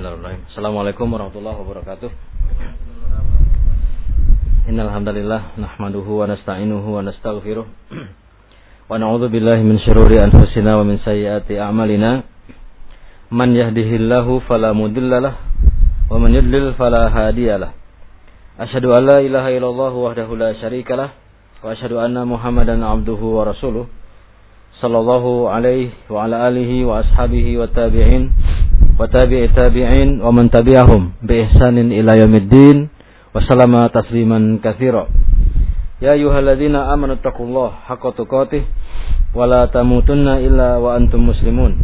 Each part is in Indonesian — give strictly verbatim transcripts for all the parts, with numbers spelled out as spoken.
Bismillahirrahmanirrahim. Assalamualaikum warahmatullahi wabarakatuh. Innal hamdalillah nahmaduhu wa nasta'inuhu wa nastaghfiruh. Wa na'udzu billahi min syururi anfusina wa min sayyiati a'malina. Man yahdihillahu fala mudhillalah wa man yudlil fala hadiyalah. Asyhadu an la ilaha illallah wahdahu la syarikalah wa asyhadu anna Muhammadan 'abduhu wa rasuluh. Sallallahu alaihi wa ala alihi wa ashabihi wa tabi'in wa tabi'i tabi'in wa man tabi'ahum bi ihsanin ila yaumiddin wa sallama tasliman katsira. Ya ayyuhalladzina amanu taqullaha haqqa tuqatih wa la tamutunna illa wa antum muslimun.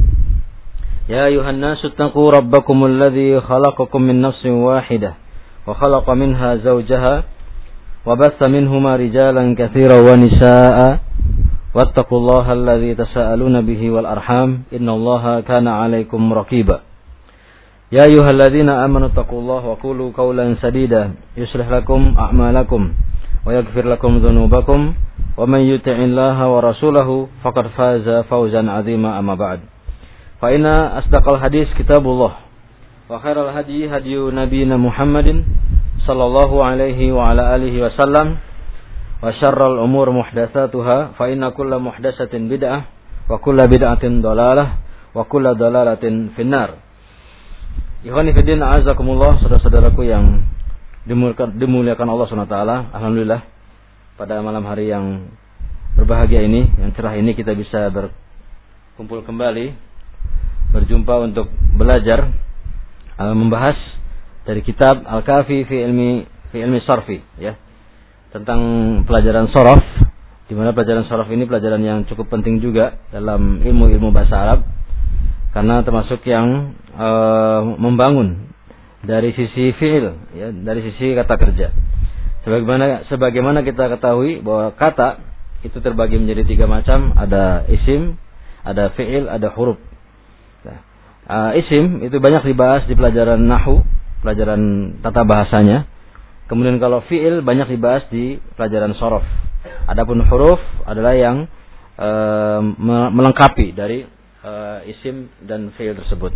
Ya ayyuhan nasu taqu rabbakumul ladzi khalaqakum min nafsin wahidah wa khalaqa minha zawjaha wa batha minhuma rijalan katsiran wa nisaa'a wattaqullaha alladzi tasaaluna bihi wal arham innallaha kana 'alaikum raqiba. Ya ayyuhalladzina amanu taqullaha wa qulu qawlan sadida yuslih lakum a'malakum wa yaghfir lakum dhunubakum wa man yuti'illaha wa rasulahu faqad faza fawzan 'azima amma ba'd. Fa inna asdaqal hadis kitabullah wa khairal hadi hadyu nabiyina Muhammadin sallallahu alaihi wa ala alihi wasallam wa syarrul umur muhdatsatuha fa inna kulla muhdatsatin bid'ah wa kulla bid'atin dhalalah wa kulla dhalalatin finnar. Ikhwani fillah, a'azakumullah, saudara-saudaraku yang dimuliakan Allah subhanahu wa taala. Alhamdulillah pada malam hari yang berbahagia ini, yang cerah ini, kita bisa berkumpul kembali, berjumpa untuk belajar uh, membahas dari kitab Al-Kafi fi ilmi fi ilmi sarfi, ya, tentang pelajaran sharaf, di mana pelajaran sharaf ini pelajaran yang cukup penting juga dalam ilmu-ilmu bahasa Arab, karena termasuk yang e, membangun dari sisi fi'il, ya, dari sisi kata kerja. Sebagaimana sebagaimana kita ketahui bahwa kata itu terbagi menjadi tiga macam, ada isim, ada fi'il, ada huruf. Nah, e, isim itu banyak dibahas di pelajaran nahwu, pelajaran tata bahasanya. Kemudian kalau fi'il banyak dibahas di pelajaran sharaf. Adapun huruf adalah yang e, melengkapi dari Uh, isim dan fi'il tersebut.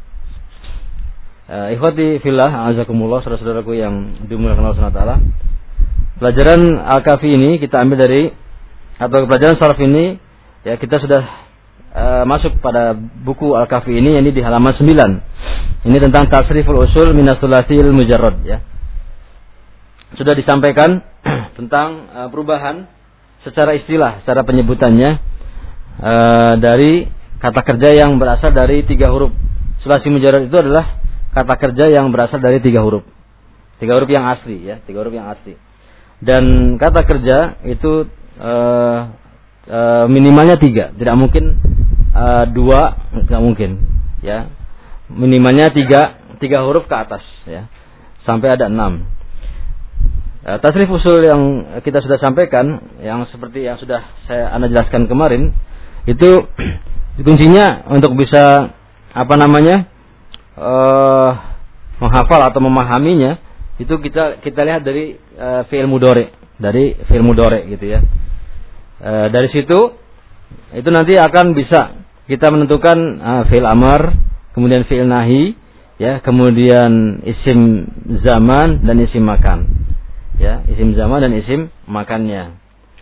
Uh, ikhwati fillah, a'azakumullah, saudara-saudaraku yang dimuliakan Allah subhanahu wa taala. Pelajaran Al-Kafi ini kita ambil dari, atau pelajaran sharaf ini, ya, kita sudah uh, masuk pada buku Al-Kafi ini, ini di halaman sembilan. Ini tentang tasriful usul minas tsulatsil mujarrad, ya. Sudah disampaikan tentang uh, perubahan secara istilah, secara penyebutannya uh, dari kata kerja yang berasal dari tiga huruf. Sulasi mujarrad itu adalah kata kerja yang berasal dari tiga huruf. Tiga huruf yang asli, ya, tiga huruf yang asli. Dan kata kerja itu uh, uh, minimalnya tiga, tidak mungkin uh, dua, tidak mungkin, ya. Minimalnya tiga, tiga huruf ke atas, ya, sampai ada enam. Uh, tasrif usul yang kita sudah sampaikan, yang seperti yang sudah saya anda jelaskan kemarin, itu kuncinya untuk bisa apa namanya uh, menghafal atau memahaminya, itu kita kita lihat dari uh, fi'il mudhari, dari fi'il mudhari gitu, ya. Uh, dari situ itu nanti akan bisa kita menentukan uh, fi'il amar, kemudian fi'il nahi, ya, kemudian isim zaman dan isim makan, ya, isim zaman dan isim makannya.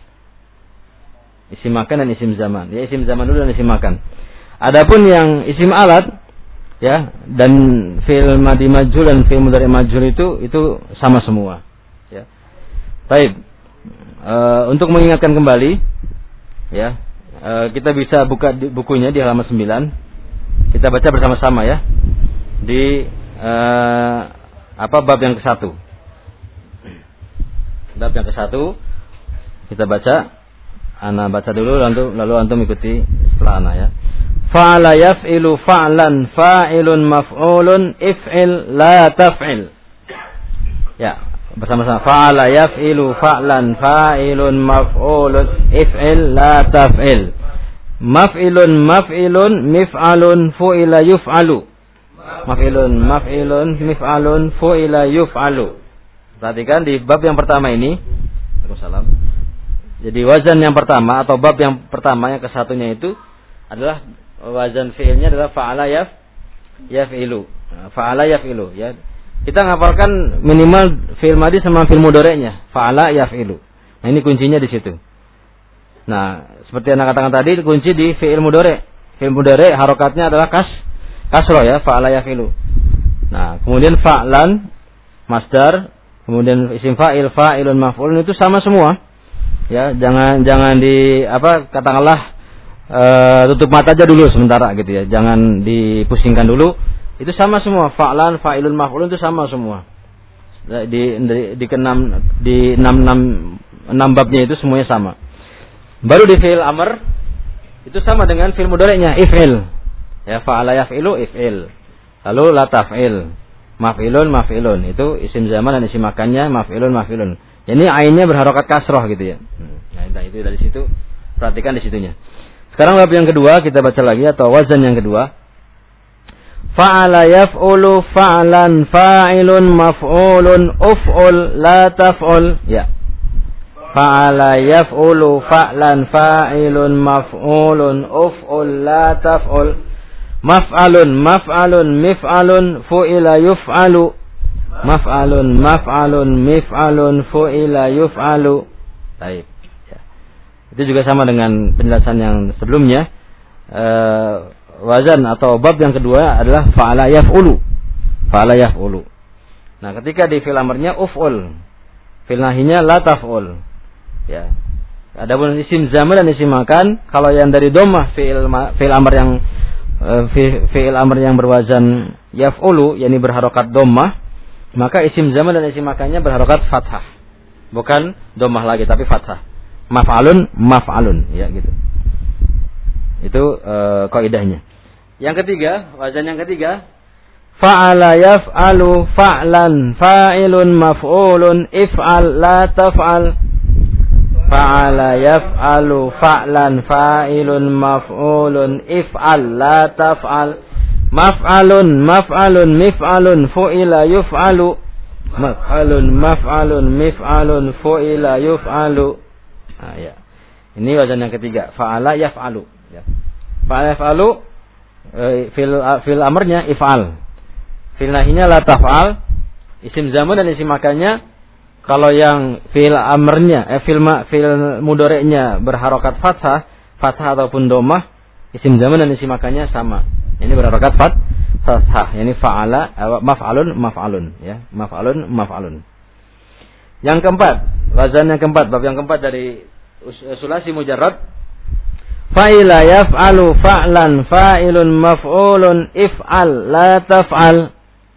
Isim makan dan isim zaman. Ya, isim zaman dulu dan isim makan. Adapun yang isim alat, ya, dan fi'il madi majhul dan fi'il mudhari majhul itu itu sama semua, ya. Baik. E, untuk mengingatkan kembali, ya, e, kita bisa buka di, bukunya di halaman sembilan. Kita baca bersama-sama, ya. Di e, apa bab yang ke satu. Bab yang ke satu kita baca. Ana baca dulu, lalu lalu antum ikuti setelah ana, ya. Fa'ala yaf'ilu fa'lan fa'ilun maf'ulun if'il la taf'il. Ya, bersama-sama. Fa'ala yaf'ilu fa'lan fa'ilun maf'ulun if'il la taf'il. Maf'ilun maf'ilun mif'alun fu'ila yuf'alu. Maf'ilun maf'ilun mif'alun fu'ila yuf'alu. Perhatikan di bab yang pertama ini. Waalaikumsalam. Jadi wazan yang pertama atau bab yang pertama yang kesatunya itu adalah wazan fi'ilnya adalah fa'ala yaf yaf'ilu. Fa'ala yaf'ilu ya. Kita ngapalkan minimal fi'il madhi sama fi'il mudhari'nya. Fa'ala yaf'ilu. Nah, ini kuncinya di situ. Nah, seperti yang katakan tadi, kunci di fi'il mudhari'. Fi'il mudhari' harokatnya adalah kas kasroh ya, fa'ala yaf'ilu. Nah, kemudian fa'lan masdar, kemudian isim fa'il, fa'ilun, maf'ulun itu sama semua. Ya, jangan jangan di apa katakanlah e, tutup mata aja dulu sementara gitu ya. Jangan dipusingkan dulu. Itu sama semua, fa'lan, fa'ilun, maf'ulun itu sama semua. Di di di kenam di enam enam enam babnya itu semuanya sama. Baru di fi'il amr itu sama dengan fi'il mudhari'nya, if'il. Ya, fa'ala yaf'ilu if'il. Lalu la taf'il. Maf'ilun maf'ilun. Itu isim zaman dan isim makannya maf'ilun maf'ilun. Jadi ainnya berharokat kasroh gitu ya. Nah, itu dari situ. Perhatikan di situnya. Sekarang bab yang kedua kita baca lagi atau wazan yang kedua. Fa'ala yaf'ulu fa'lan fa'ilun maf'ulun uf'ul la taf'ul. Ya. Fa'ala yaf'ulu fa'lan fa'ilun maf'ulun uf'ul la taf'ul. Maf'alun maf'alun mif'alun fu'ila yuf'alu. Maf'alun maf'alun mif'alun fu'ila yuf'alu. Baik. Ya. Itu juga sama dengan penjelasan yang sebelumnya. Uh, Wazan atau bab yang kedua adalah fa'ala yaf'ulu. Fa'ala yaf'ulu. Nah, ketika di fi'il amrnya uf'ul, fi'il nahinya la taf'ul. Ya. Adapun isim zaman dan isim makan, kalau yang dari dhammah fi'il fi'il amr yang uh, fi'il amr yang berwazan yaf'ulu, yakni berharokat dhammah, maka isim zaman dan isim makannya berharokat fathah. Bukan dhammah lagi tapi fathah. Maf'alun maf'alun, ya gitu. Itu uh, kaidahnya. Yang ketiga, wazan yang ketiga, fa'ala yaf'alu fa'lan fa'ilun maf'ulun if'al la taf'al. Fa'ala yaf'alu fa'lan fa'ilun maf'ulun if'al la taf'al. Maf'alun maf'alun mif'alun fu'ila yuf'alu. Maf'alun maf'alun mif'alun fu'ila yuf'alu. Nah, ya. Ini wazan yang ketiga, fa'ala yaf'alu. Ya. Fa'ala yaf'alu e, fil fil amrnya if'al. Fil nahinya la taf'al. Isim zaman dan isim makannya kalau yang fil amrnya eh fil ma, fil mudhari'nya berharokat fathah, fathah ataupun dhammah, isim zaman dan isim makannya sama. Ini berharokat fat fathah. Ini fa'ala eh, maf'alun maf'alun ya. Maf'alun maf'alun. Yang keempat, wazan yang keempat, bab yang keempat dari sulasi mujarrad. Fa'ila yaf'alu fa'lan fa'ilun maf'ulun if'al la taf'al.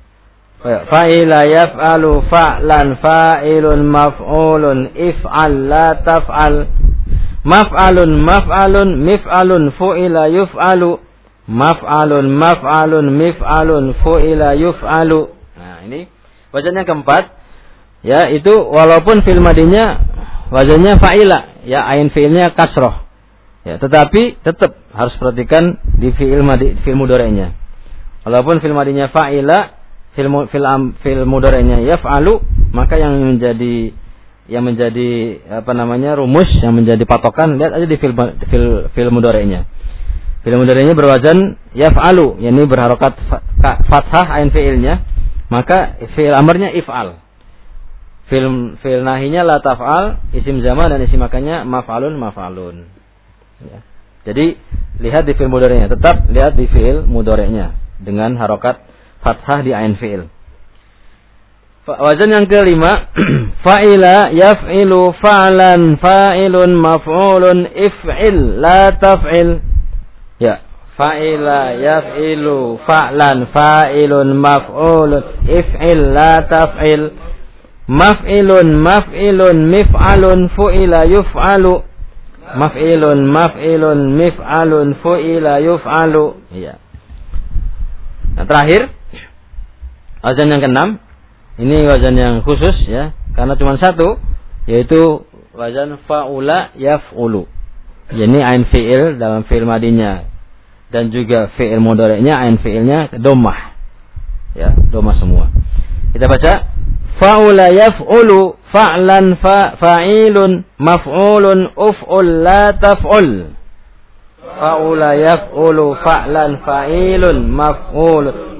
Fa'ila yaf'alu fa'lan fa'ilun maf'ulun if'al la taf'al. Maf'alun maf'alun mif'alun fu'ila yuf'alu. Maf'alun maf'alun mif'alun fu'ila yuf'alu. Nah, ini wazan yang keempat. Ya, itu walaupun fi'il madinya wazannya fa'ila, ya ain fi'ilnya kasroh. Ya, tetapi tetap harus perhatikan di fi'il madi, fi'il mudhari'nya. Walaupun fi'il madinya fa'ila, fi'il fi'il fi'il mudhari'nya yaf'alu, maka yang menjadi yang menjadi apa namanya rumus, yang menjadi patokan, lihat aja di fi'il fi'il fi'il mudhari'nya. Fi'il mudhari'nya berwazan yaf'alu, yakni berharokat fathah ain fi'ilnya, maka fi'il amrnya if'al. Fi'il fi'il nahinya la taf'al, isim zaman dan isim makannya maf'alun maf'alun. Ya. Jadi lihat di fi'il mudhari'nya, tetap lihat di fi'il mudhari'nya dengan harokat fathah di ain fi'il. Wazan yang kelima, fa'ila yaf'ilu fa'lan fa'ilun maf'ulun if'il la taf'il. Ya, fa'ila yaf'ilu fa'lan fa'ilun maf'ulun if'il la taf'il. Maf'ilun maf'ilun mif'alun fu'ila yuf'alu. Maf'ilun maf'ilun mif'alun fu'ila yuf'alu. Iya. Nah, terakhir wazan yang keenam. Ini wazan yang khusus ya, karena cuma satu, yaitu wazan fa'ula yaf'ulu. Jadi ain fi'il dalam fi'il madinya dan juga fi'il mudhari'nya ain fi'ilnya dhammah. Ya, dhammah semua. Kita baca fa'ula yaf'ulu fa'lan fa fa'ilun maf'ulun uf'ul la taf'ul. Fa'ula yaf'ulu fa'lan fa'ilun maf'ulun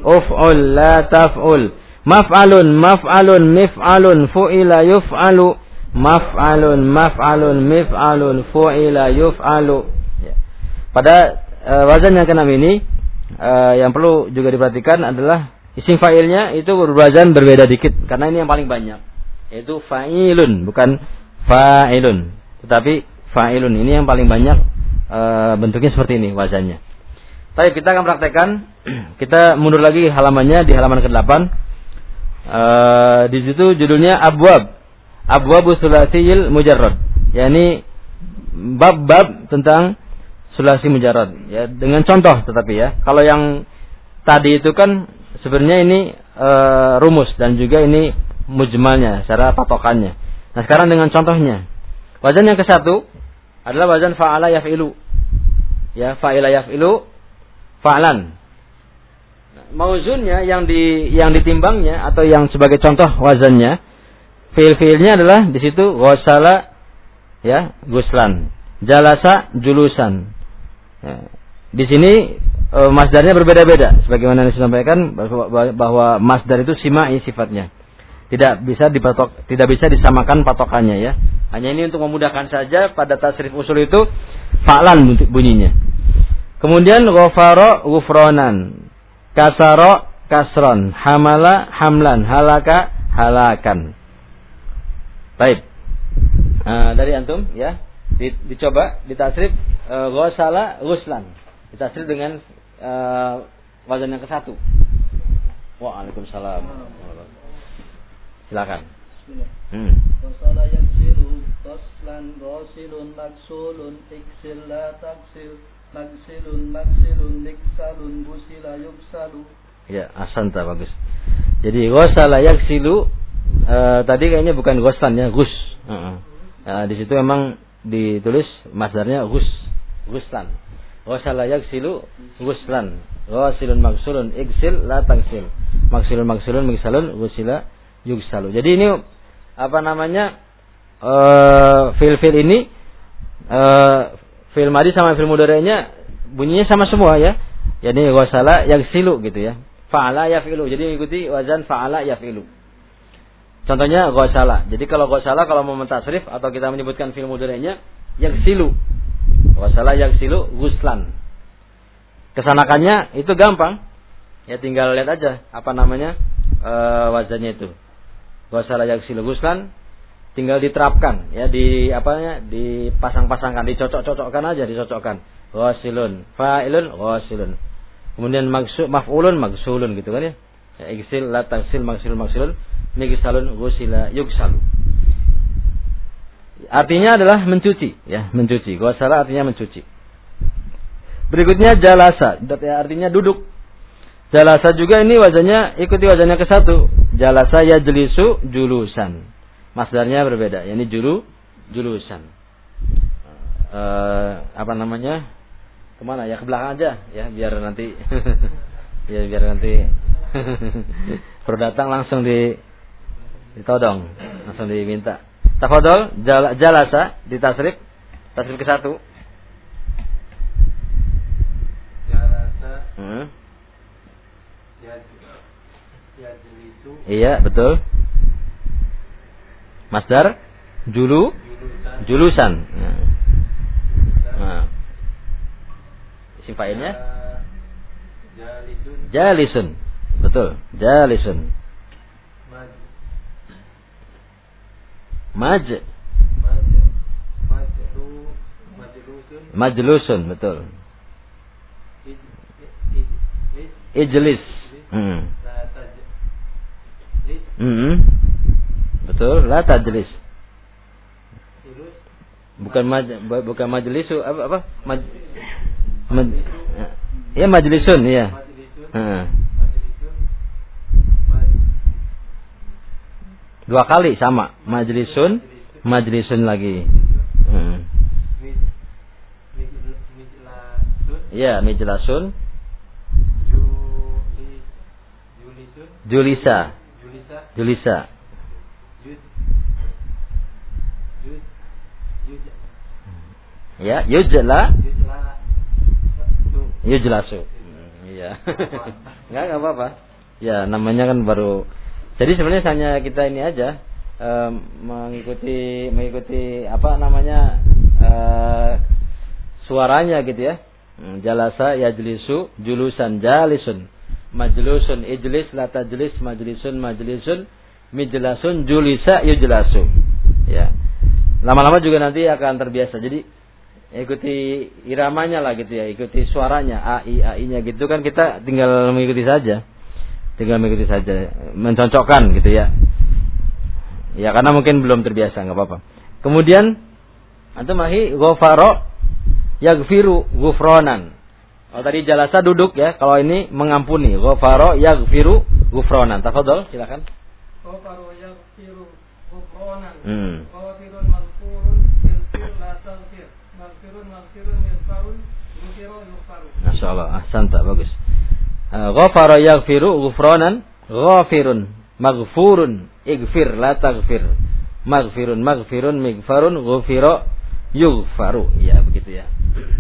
uf'ul la taf'ul. Maf'alun maf'alun mif'alun fu'ila yuf'alu. Maf'alun maf'alun mif'alun fu'ila yuf'alu. Ya. Pada uh, wazan yang keenam ini uh, yang perlu juga diperhatikan adalah isim fa'ilnya itu berwazan berbeda dikit karena ini yang paling banyak, yaitu fa'ilun bukan fa'ilun, tetapi fa'ilun ini yang paling banyak uh, bentuknya seperti ini wazannya. Baik, kita akan praktekkan. Kita mundur lagi halamannya di halaman kedelapan. Uh, di situ judulnya abwab. Abwabu sulasiyil mujarrad. yakni bab-bab tentang sulasi mujarrad. Ya, dengan contoh tetapi ya. Kalau yang tadi itu kan sebenarnya ini uh, rumus dan juga ini mujmalnya, secara patokannya. Nah, sekarang dengan contohnya. Wazan yang ke satu adalah wazan fa'ala yaf'ilu. Ya, fa'ila yaf'ilu fa'lan. Mauzunnya yang di yang ditimbangnya atau yang sebagai contoh wazannya, fiil-fiilnya adalah di situ ghasala ya, guslan, jalasa julusan. Ya. Di sini e, masdarnya berbeda-beda sebagaimana yang disampaikan bahwa, bahwa masdar itu simai sifatnya. Tidak bisa dipatok, tidak bisa disamakan patokannya ya. Hanya ini untuk memudahkan saja pada tasrif usul itu fa'lan bunyinya. Kemudian ghafara ghufranan, kasara kasron, hamala hamlan, halaka halakan. Baik. Nah, dari antum ya, dicoba ditasrif e, ghasala ghuslan. Ditasrif dengan e, wazan yang ke satu. Waalaikumsalam. Silakan. Hmm. Ghasala yaksilu ghaslan ghasilun maksulun iksil la taksil maksilun maksilun liksalun busila yuksalu. Ya, asanta bagus. Jadi ghasala yaksilu uh, tadi kayaknya bukan ghaslan ya, ghus. Uh-uh. Uh, di situ memang ditulis masdarnya ghus, ghuslan. Ghasala yaksilu ghuslan. Ghasilun maksulun iksil la taksil. Maksilun maksulun miksalun busila yuksalu. Jadi ini apa namanya? Uh, fil-fil ini uh, fil madi sama fil mudhari'nya bunyinya sama semua ya. Jadi ghasala yaksilu gitu ya. Fa'ala yaf'ilu. Jadi mengikuti wazan fa'ala yaf'ilu. Contohnya ghasala. Jadi kalau ghasala kalau mau mentasrif atau kita menyebutkan fil mudhari'nya yaksilu. Ghasala yaksilu ghuslan. Kesanakannya itu gampang. Ya tinggal lihat aja apa namanya uh, wazannya itu. Ghasala yaksilu ghuslan, tinggal diterapkan ya, di apanya dipasang-pasangkan, dicocok-cocokkan aja, dicocokkan. Ghasilun, fa'ilun, ghasilun. Kemudian maksud maf'ulun, maksulun gitu kan ya. Ya iksil, la taksil, maksilun, maksilun, miksalun, ghusila, yuksalu. Artinya adalah mencuci ya, mencuci. Ghasala artinya mencuci. Berikutnya jalasa, artinya duduk. Jalasa juga ini wazannya ikuti wazannya ke satu. Jalasa yajlisu julusan. Masdarnya berbeda. Ini julu julusan. E, apa namanya? Kemana ya? Ke belakang aja ya, biar nanti biar biar nanti baru datang langsung di ditodong, langsung diminta. Tafadhol, jal, jalasa ditasrif, tasrif ke satu. Jalasa. Hmm. Yajlisu. Iya, betul. Masdar julu julusan. julusan. Nah. Nah. Isim fa'ilnya jalisun. Jalisun. Betul, jalisun. Maj. Maj. Maj. Majlu. Majlusun. Majlusun, betul. Ij. Ij. Ij. Ijlis. Hmm. La taj. Ij. Hmm. Betul, la tajlis. Terus Bukan maj, bukan majlisu, apa apa? Maj, maj, ya majlisun, ya. majlisun. Heeh. Majlisun. Maj. Dua kali sama, majlisun, majlisun lagi. Heeh. Mij. Mijlasun. Ya, mijlasun, Juli. Julisun. julisa, Julisa. julisa. Jud. Jud. Juj. Ya, yujla, Jujla. Tu. yujlasu. Hmm, Iya. Enggak enggak apa-apa. Ya, namanya kan baru. Jadi sebenarnya hanya kita ini aja um, mengikuti mengikuti apa namanya uh, suaranya gitu ya. Jalasa yajlisu, julusan jalisun, majlusun ijlis, la tajlis, majlisun majlisun, mijlasun julisa yujlasu. Ya. Lama-lama juga nanti akan terbiasa. Jadi ikuti iramanya lah gitu ya, ikuti suaranya a i a i-nya gitu kan, kita tinggal mengikuti saja. Tinggal mengikuti saja, mencocokkan gitu ya. Ya karena mungkin belum terbiasa, enggak apa-apa. Kemudian antum mahi ghafara yaghfiru ghufranan. Oh tadi jalasa duduk ya, kalau ini mengampuni. Ghafara yaghfiru ghufranan. Tafadhol, silakan. Ghafara yaghfiru ghufranan. Hmm. Ghafirun maghfurun yaghfir la taghfir. Maghfirun maghfirun yaghfarun yaghfiru yaghfaru. Masyaallah, ahsanta, bagus. Ghafara yaghfiru ghufranan, ghafirun maghfurun ighfir la taghfir. Maghfirun maghfirun mighfarun ghufira yughfaru. Ya begitu ya.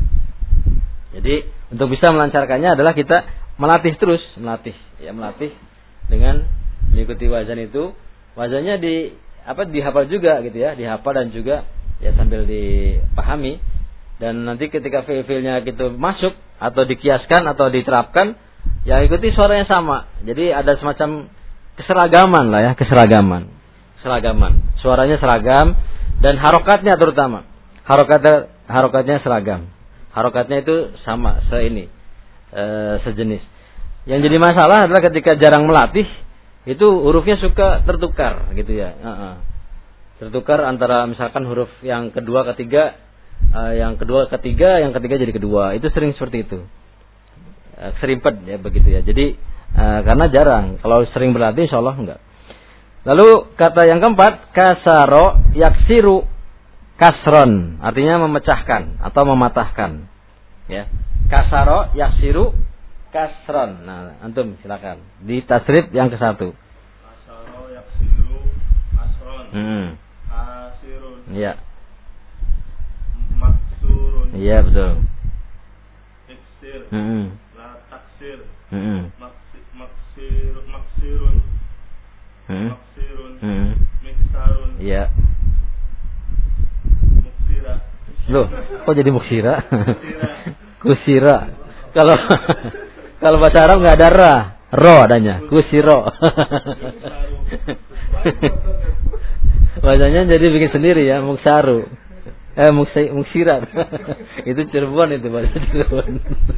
Jadi untuk bisa melancarkannya adalah kita melatih terus, melatih ya, melatih dengan mengikuti wazan itu. Wazannya di apa dihafal juga gitu ya, dihafal dan juga ya sambil dipahami, dan nanti ketika fiil-fiilnya gitu masuk atau dikiaskan atau diterapkan, ya ikuti suaranya sama. Jadi ada semacam keseragaman lah ya, keseragaman. Seragaman. Suaranya seragam dan harokatnya terutama. Harokatnya harokatnya seragam. Harokatnya itu sama, se ini. E, sejenis. Yang jadi masalah adalah ketika jarang melatih, itu hurufnya suka tertukar gitu ya. Uh-uh. Tertukar antara misalkan huruf yang kedua ketiga, uh, yang kedua ketiga, yang ketiga jadi kedua. Itu sering seperti itu. Serimpet ya begitu ya. Jadi uh, karena jarang. Kalau sering berlatih insyaallah enggak. Lalu kata yang keempat, kasaro yaksiru kasron, artinya memecahkan atau mematahkan. Ya. Kasaro yaksiru kasron. Nah, antum silakan. Di tasrif yang ke satu. Kasaro yaksiru kasron. Hmm. Kasirun. Iya. Maksurun. Iya betul. Iksir. Hmm. Taksir, hmm. maksir, maksirun, hmm. maksirun, hmm. miksarun, iya. muksira. Loh, kok jadi muksira? Kusira. Kalau kalau bahasa Arab nggak ada ra, ro adanya. Kusiro. Bahasanya jadi bikin sendiri ya, muksaru. Eh, muksai, muksira. Itu Cirebon itu bahasa Cirebon.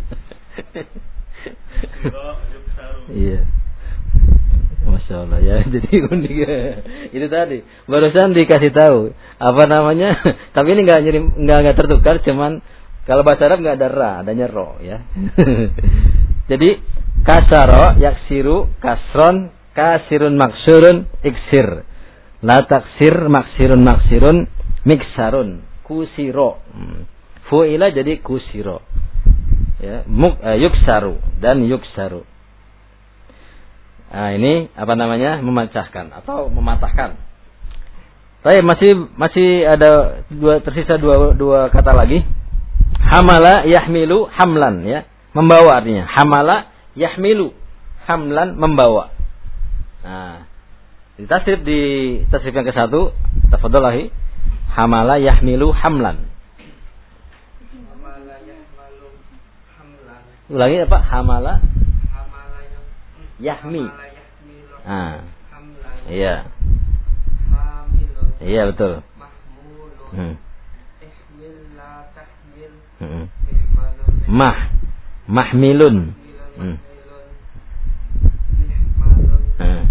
Iya, masya Allah ya. Jadi unik ya. Itu tadi barusan dikasih tahu apa namanya. Tapi ini nggak nyirim, nggak nggak tertukar. Cuman kalau bahasa Arab nggak ada ra, adanya ro ya. Jadi kasaro yaksiru kasron kasirun maksurun iksir la taksir maksirun maksirun miksarun kusiro. Hmm. Fuila jadi kusiro. Ya, muk uh, yuksaru dan yuksaru. Nah, ini apa namanya? Memecahkan atau mematahkan. Baik, masih masih ada dua tersisa dua dua kata lagi. Hamala yahmilu hamlan ya. Membawa artinya. Hamala yahmilu hamlan membawa. Nah, di tasrif di tasrif yang ke satu, tafadholahi. Hamala yahmilu hamlan. Ulangi apa? Hamala yahmi. Ah. Iya. Iya betul. Hmm. Hmm. Mah mahmilun. Hmm. Hmm.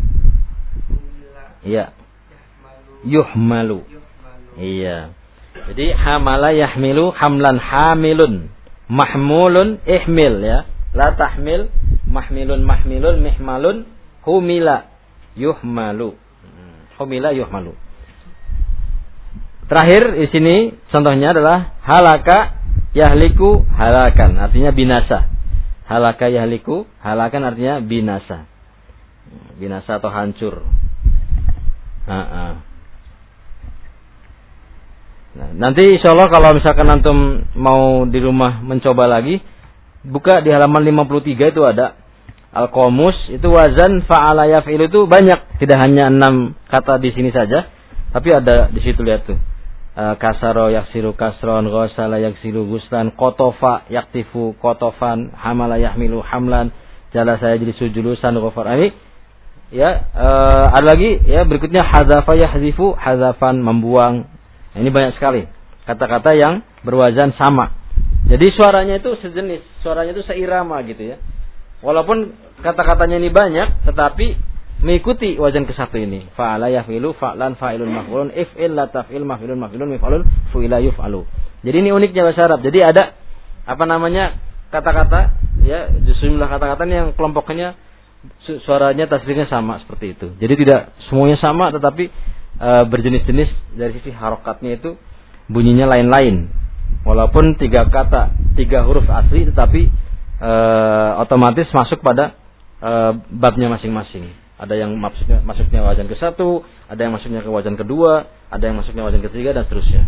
Iya. Yuhmalu. Iya. Jadi hamala yahmilu hamlan hamilun. Mahmulun ihmil ya. La tahmil mahmilun mahmilun mihmalun humila yuhmalu. Humila yuhmalu. Terakhir di sini contohnya adalah halaka yahliku halakan, artinya binasa. Halaka yahliku halakan artinya binasa. Binasa atau hancur. Nah, nanti insya Allah kalau misalkan antum mau di rumah mencoba lagi, buka di halaman lima puluh tiga itu ada Al-Qamus, itu wazan fa'ala yaf'ilu itu banyak, tidak hanya enam kata di sini saja, tapi ada di situ, lihat tuh. Uh, kasaro yaksiru kasron, ghasala yaksiru guslan, qotofa yaktifu qotofan, hamala yahmilu hamlan, jalasa yajlisu julusan, ghafar. Ini ya, uh, ada lagi ya, berikutnya hadzafa yahzifu, hadzafan membuang. Ini banyak sekali kata-kata yang berwazan sama. Jadi suaranya itu sejenis, suaranya itu seirama gitu ya. Walaupun kata-katanya ini banyak, tetapi mengikuti wazan ke satu ini. Fa'ala yaf'ilu, fa'lan, fa'ilun, maf'ulun, if'il, la taf'il, maf'ilun, maf'ilun, mif'alun, fu'ila, yuf'alu. Jadi ini uniknya bahasa Arab. Jadi ada apa namanya kata-kata ya, jumlah kata-kata yang kelompoknya suaranya tasrifnya sama seperti itu. Jadi tidak semuanya sama, tetapi e, berjenis-jenis dari sisi harokatnya itu bunyinya lain-lain. Walaupun tiga kata, tiga huruf asli, tetapi E, otomatis masuk pada e, babnya masing-masing. Ada yang maksudnya masuknya wazan ke satu, ada yang masuknya ke wazan kedua, ada yang masuknya wazan ketiga, dan seterusnya.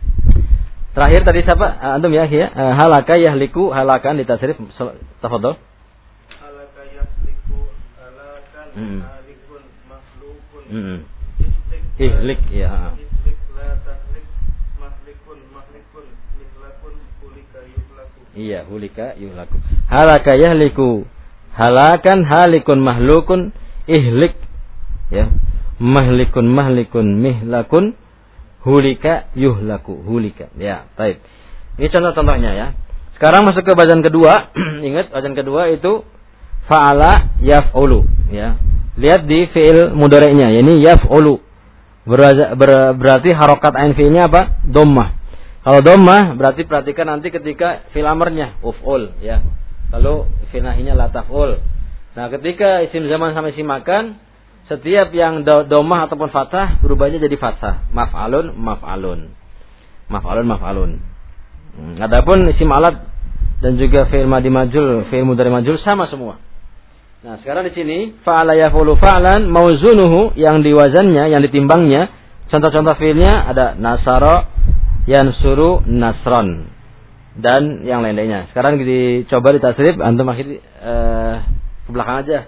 Terakhir tadi siapa? Antum ya, ya. E, halaka yahliku, halakan ditasrif. Tafadhol. Halaka yahliku, halakan, hmm. halikun, makhlukun, hmm. ihlik, ihlik, ya. ihlik, la tahlik, mahlikun, mahlikun, mihlakun, hulika, yuhlaku. Iya, hulika, yuhlaku. Halaka yahliku, halakan, halikun, mahlukun, ihlik, ya, mahlikun, mahlikun, mihlakun, hulika, yuhlaku, hulika. Ya, baik. Ini contoh-contohnya ya. Sekarang masuk ke bacaan kedua. Ingat, bacaan kedua itu fa'ala yaf'ulu, ya. Lihat di fi'il mudhari'nya, ini yaf'ulu. Ber- ber- berarti harokat ain fi'ilnya apa? Dhammah. Kalau dhammah berarti perhatikan nanti ketika fi'il amrnya uf'ul, ya. Lalu fi'il nahinya la taf'ul. Nah, ketika isim zaman sama isim makan, setiap yang dhammah ataupun fathah berubahnya jadi fathah. Maf'alun, maf'alun. Maf'alun, maf'alun. Hmm. Adapun isim alat dan juga fi'il madi majhul, fi'il mudhari majhul sama semua. Nah, sekarang di sini fa'ala yaf'ulu fa'lan mauzunuhu, yang diwazannya, yang ditimbangnya, contoh-contoh fi'ilnya ada nasara, yansuru, nasron, dan yang lain-lainnya. Sekarang dicoba ditasrif, antum akhir uh, ke belakang aja.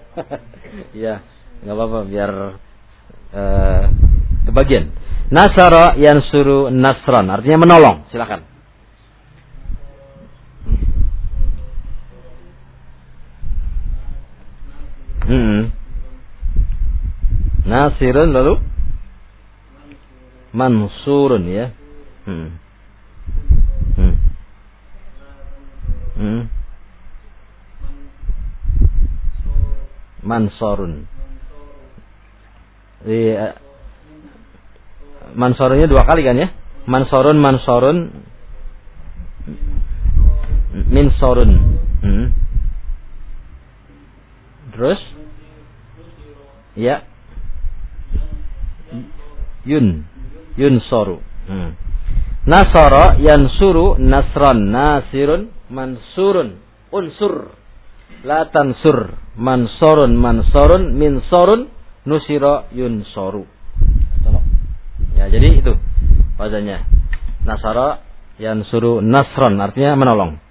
Ya, enggak apa-apa biar uh, kebagian. Nasara, yansuru, nasron, artinya menolong. Silakan. Hmm. Nasirun, lalu mansurun, ya. Hmm. Hmm. Hmm. Mansorun. Iya. Mansorunnya dua kali kan ya? Mansorun, mansorun, minsorun. Hmm. Terus? Ya. Yun, yunsoru. Hmm. Nasara, yansuru, nasran, nasirun, mansurun, unsur, la tansur, mansorun, mansorun, minsorun, nusira, yunsoru. Ya, jadi itu wazannya. Nasara, yansuru, nasron, artinya menolong.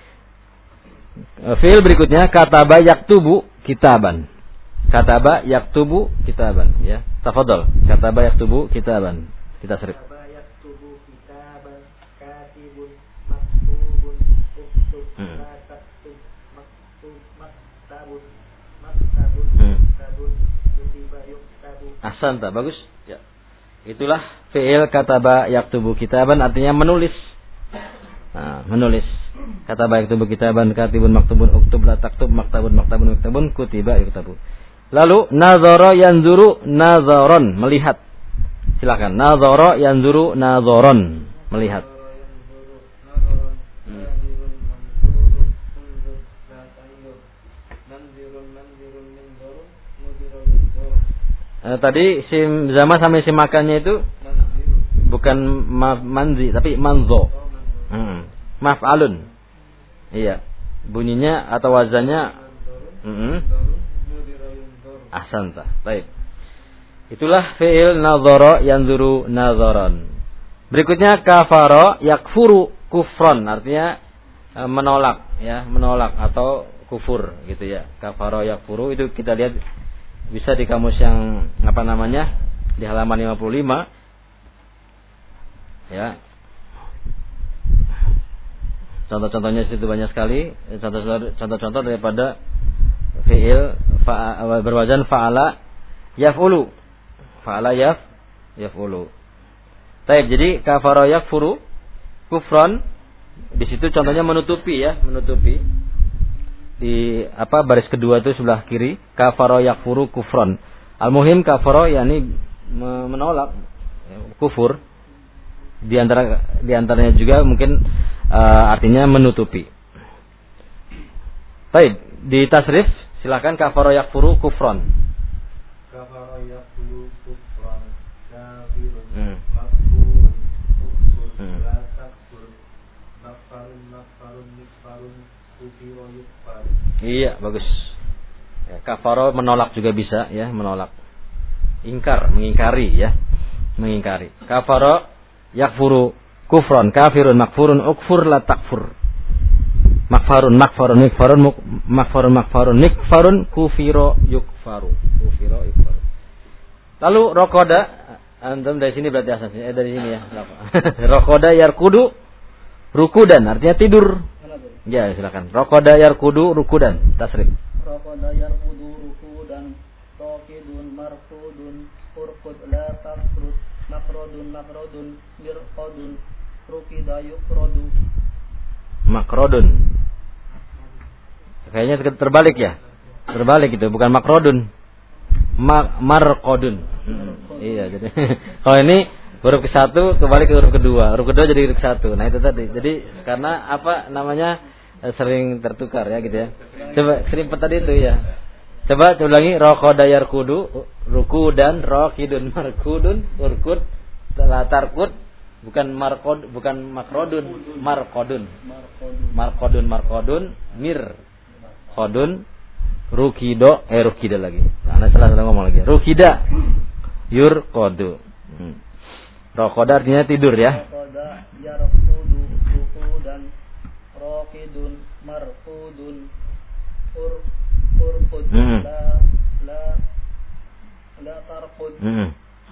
Fi'il berikutnya kataba yaktubu kitaban. Kataba yaktubu kitaban, ya. Tafadhol. Kataba yaktubu kitaban. Kita serif. Kataba yaktubu kitaban, katibun, maktubun, uktub, Hmm. la taktub, maktub, maktabun, maktabun, Hmm. maktabun, kutiba yuktabu. Ahsanta, bagus. Ya. Itulah fi'il kataba yaktubu kitaban, artinya menulis. Nah, menulis. Kataba yaktubu kitaban, katibun, maktubun, uktub, la taktub, maktabun, maktabun, maktabun, kutiba yuktabu. Lalu nazara yanzuru nazaron, melihat. Silakan. Nazara yanzuru nazaron, melihat. Hmm. Eh, tadi sim zama sama sim makannya itu bukan ma manzi tapi manzo. Hmm. Maf'alun. Iya. Bunyinya atau wazannya heeh. Ahsanta. Baik. Itulah fi'il nazara yanzuru nazaran. Berikutnya kafara yakfuru kufran, artinya e, menolak ya, menolak atau kufur gitu ya. Kafara yakfuru itu kita lihat bisa di kamus yang apa namanya? Di halaman lima puluh lima. Ya. Contoh-contohnya situ banyak sekali, contoh-contoh daripada fi'il fa, berwazan fa'ala yaf'ulu. Fa'ala yaf yaf'ulu. Baik, jadi kafara yakfuru kufran di situ contohnya menutupi ya, menutupi. Di apa baris kedua itu sebelah kiri, kafara yakfuru kufran. Al-muhim kafara yakni menolak ya, kufur. Di antara di antaranya juga mungkin uh, artinya menutupi. Baik, di tasrif silakan kafara yakfuru kufran. Kafara yakfuru kufran kafirun Hmm. makfurun kufur Hmm. la takfur makfarun makfarun mikfarun kufiro yukfar. Iya, bagus. Ya, kafara menolak juga bisa ya, menolak. Ingkar, mengingkari ya. Mengingkari. Kafara yakfuru kufran kafirun makfurun ukfur la takfur. Makfarun makfarun mikfarun makfarun makfarun mikfarun kufiro yukfaru. Kufiro yukfaru. Lalu rokoda, antum dari sini berarti asasnya, eh dari sini ya. Rokoda yarkudu rukudan, artinya tidur. Ya, silakan. Rokoda yarkudu rukudan, tasrif. Rokoda yarkudu rukudan, rokidun markudun, urkud la tafrud, makrodun makrodun, mirkodun, rukida yukrodu. Makrodun. Kayaknya terbalik ya. Terbalik itu, bukan makrodun. Ma markodun. Hmm, iya, jadi kalau ini huruf ke satu kembali ke huruf kedua, huruf kedua jadi huruf satu. Nah itu tadi. Jadi karena apa namanya sering tertukar ya gitu ya. Coba sering tadi itu ya. Coba coba lagi rokoda yarkudu ruku dan rokidun markudun urkud latarkud. Bukan markod, bukan makrodun, markodun, markodun, markodun, mir, kodun, rukido, eh rukida lagi. Nah, salah salah ngomong lagi. Rukida, yur kodu. Hmm. Rokoda artinya tidur ya. Rokoda yarkudu rukudan, rokidun markudun, ur urkud Hmm. la la la tarkud. Hmm.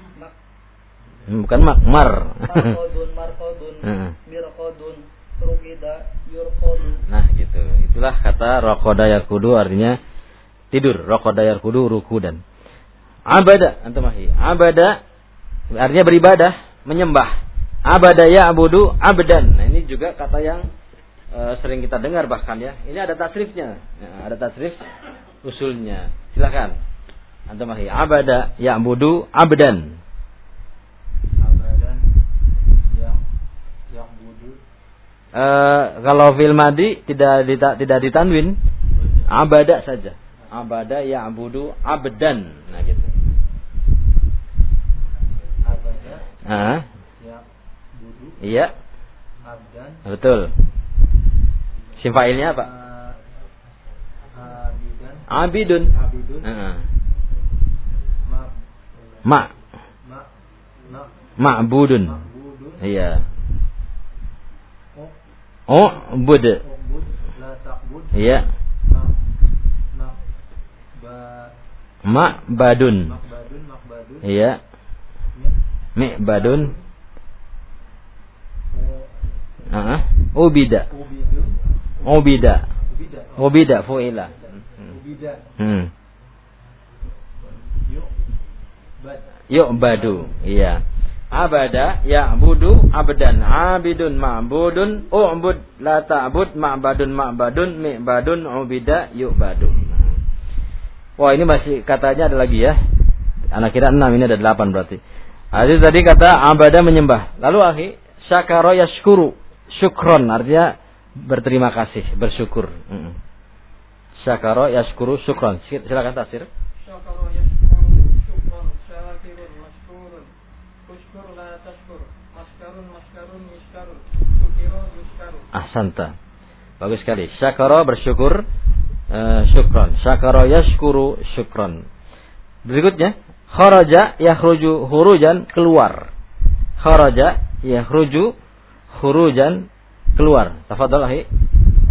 Bukan makmar. Markodun, markodun, Hmm. mirkodun, rukida, yurkodu. Nah gitu. Itulah kata rokoda yarkudu artinya tidur. Rokoda yarkudu rukudan. Abada antumahi. Abada artinya beribadah, menyembah. Abada ya'budu abdan. Nah ini juga kata yang e, sering kita dengar bahkan ya. Ini ada tasrifnya. Ya, ada tasrif usulnya. Silakan. Antumahi. Abada ya'budu abdan. Abadan yang yang budu Uh, kalau fil madi tidak dita, tidak ditanwin, abada saja. Abada ya'budu abdan. Nah gitu. abada Ah, yang budu iya, abdan betul. Sim fa'ilnya apa? uh, abidan Abidun. abidun Uh, ma ma ma ma ma'budun. ma'budun Iya. oh Oh, bud. ubud la takbud Iya. ma ma ba Ma'badun. makbadun makbadun Iya. mi Mi'badun. oh Uh, ubida. ubidu Ubida. ubida Ubida fu'ila. ubida Hmm. yuk bad Yu'badu. Iya. Abada ya'budu abdan abidun ma'budun u'bud la ta'bud ma'badun ma'badun mi'badun ubida yu'badu. Wah ini masih katanya ada lagi ya. Anak kira enam, ini ada delapan berarti. Jadi tadi kata abada menyembah. Lalu akhi syakara yashkuru syukron artinya berterima kasih, bersyukur. Mm-mm. Syakara yashkuru syukron. Silakan tafsir. Syakara yashkuru syukran syakirun mashkurun ushkur la tashkur maskarun maskarun yishkarun syukiro yushkaru. Ahsanta. Bagus sekali. Syakara bersyukur, uh, syukron. Syakara yashkuru syukron. Berikutnya, kharaja yakhruju khurujan keluar. Kharaja yakhruju khurujan keluar. Tafadhal akhi.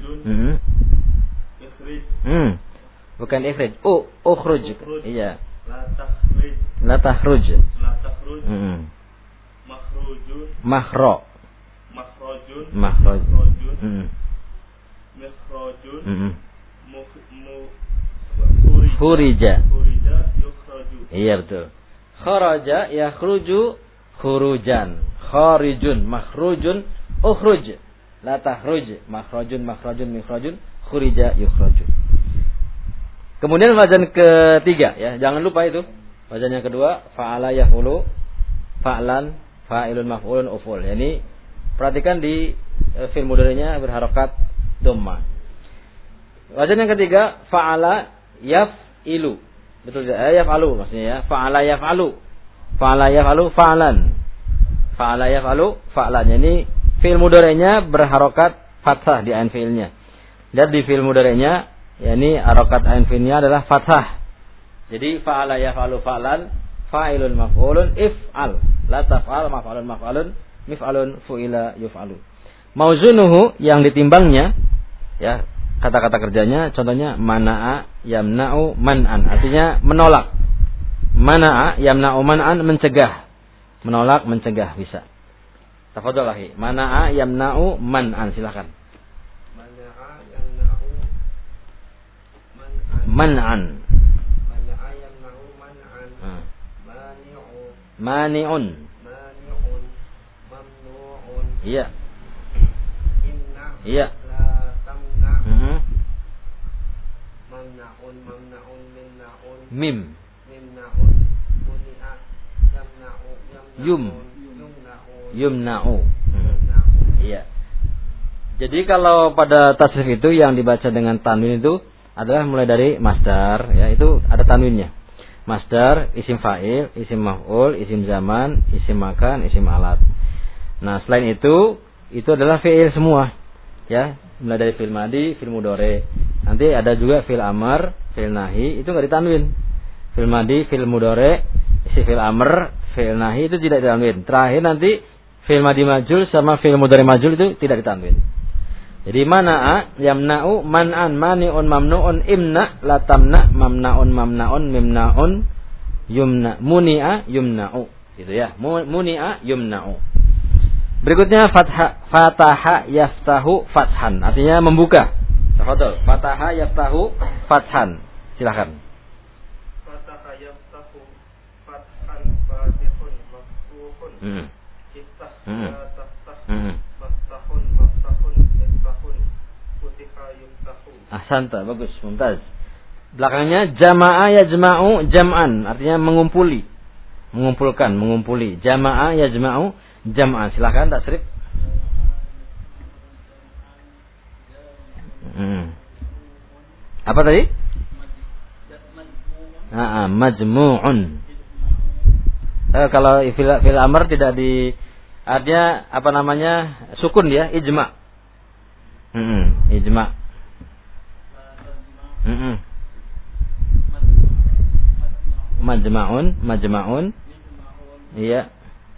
Makhrujun. Hmm. Ikhrij. Hmm. Bukan ikhrij. Oh, ukhruj. Iya. La takhrij. La takhruj. La takhruj. Hmm. Makhrujun. Makhra. Makhrujun. Makhraj. Makhrujun. Hmm. Mikhrajun. Hmm. Mu mu khurija. Khurija. Khurija yukhraju. Iya betul. Kharaja yakhruju khurujan. Kharijun makhrujun ukhruj. La takhruj. Makhrajun makhrajun mikhrajun khurija yukhraju. Kemudian wazan ketiga ya, jangan lupa itu. Wazan yang kedua fa'ala yaf'ulu fa'lan fa'ilun maf'ulun uful. Yani perhatikan di e, fi'il mudhari'nya berharokat dhamma. Wazan yang ketiga fa'ala yaf'ilu. Betul ya? Yaf'alu maksudnya ya. Fa'ala yaf'alu. Fa'ala yaf'alu fa'lan. Fa'ala yaf'alu fa'lan. Yani fi'il mudhari'nya berharokat fathah di ain fi'ilnya. Lihat di fi'il mudhari'nya yakni harokat ain fi'ilnya adalah fathah. Jadi fa'ala yaf'alu fa'lan fa'ilun maf'ulun if'al. La taf'al maf'alun maf'alun mif'alun fu'ila yuf'alu. Mauzunuhu yang ditimbangnya ya, kata-kata kerjanya contohnya mana'a yamna'u man'an, artinya menolak. Mana'a yamna'u man'an, mencegah. Menolak, mencegah bisa. Tafadhol akhi. Mana'a yamna'u man'an, silakan. Mana'a yamna'u man'an. Man'an. Mana'a yamna'u man'an. Hmm. Mani'u. Mani'un. Mani'un. Mamnu'un. Iya. Inna. Iya. La tamna. Mhm. Mamna'un. Mamna'un. Minna'un. Mim. Mimna'un. Muni'a. Yamna'u. Yamna'un. Yum. Yumna'un. Yumna'u. Hmm. Yumna'un. Iya. Jadi kalau pada tasrif itu yang dibaca dengan tanwin itu adalah mulai dari masdar ya, itu ada tanwinnya. Masdar, isim fa'il, isim maf'ul, isim zaman, isim makan, isim alat. Nah, selain itu itu adalah fi'il semua. Ya, mulai dari fi'il madi, fi'il mudhari. Nanti ada juga fi'il amr, fi'il nahi, itu enggak ditanwin. Fi'il madi, fi'il mudhari, isi fi'il amr, fi'il nahi itu tidak ditanwin. Terakhir nanti fi'il madi majul sama fi'il mudhari majul itu tidak ditanwin. Jadi mana'a yamna'u man'an mani'un mamnu'un imna la tamna mamna'un mamna'un mimna'un yumna muni'a yumna'u. Gitu ya. Muni'a yumna'u. Berikutnya fatha fataha yaftahu fathan, artinya membuka. Tafadhol. Fataha yaftahu fathan. Silakan. Fataha yaftahu fathan fatihun maftuhun. Hmm. Iftah Hmm. la taftah. Hmm. Maftahun maftahun iftahun. Futiha yuftahu. Ahsanta, bagus, mumtaz. Belakangnya jama'a yajma'u jam'an, artinya mengumpuli. Mengumpulkan, mengumpuli. Jama'a yajma'u jam'an. Silakan tasrif. Hmm. Apa tadi? Ah, majmu'un. Eh, kalau fil, fil amr tidak di artinya apa namanya? Sukun ya, ijma'. Hmm, ijma'. Hmm. Majma'un, majma'un. Iya.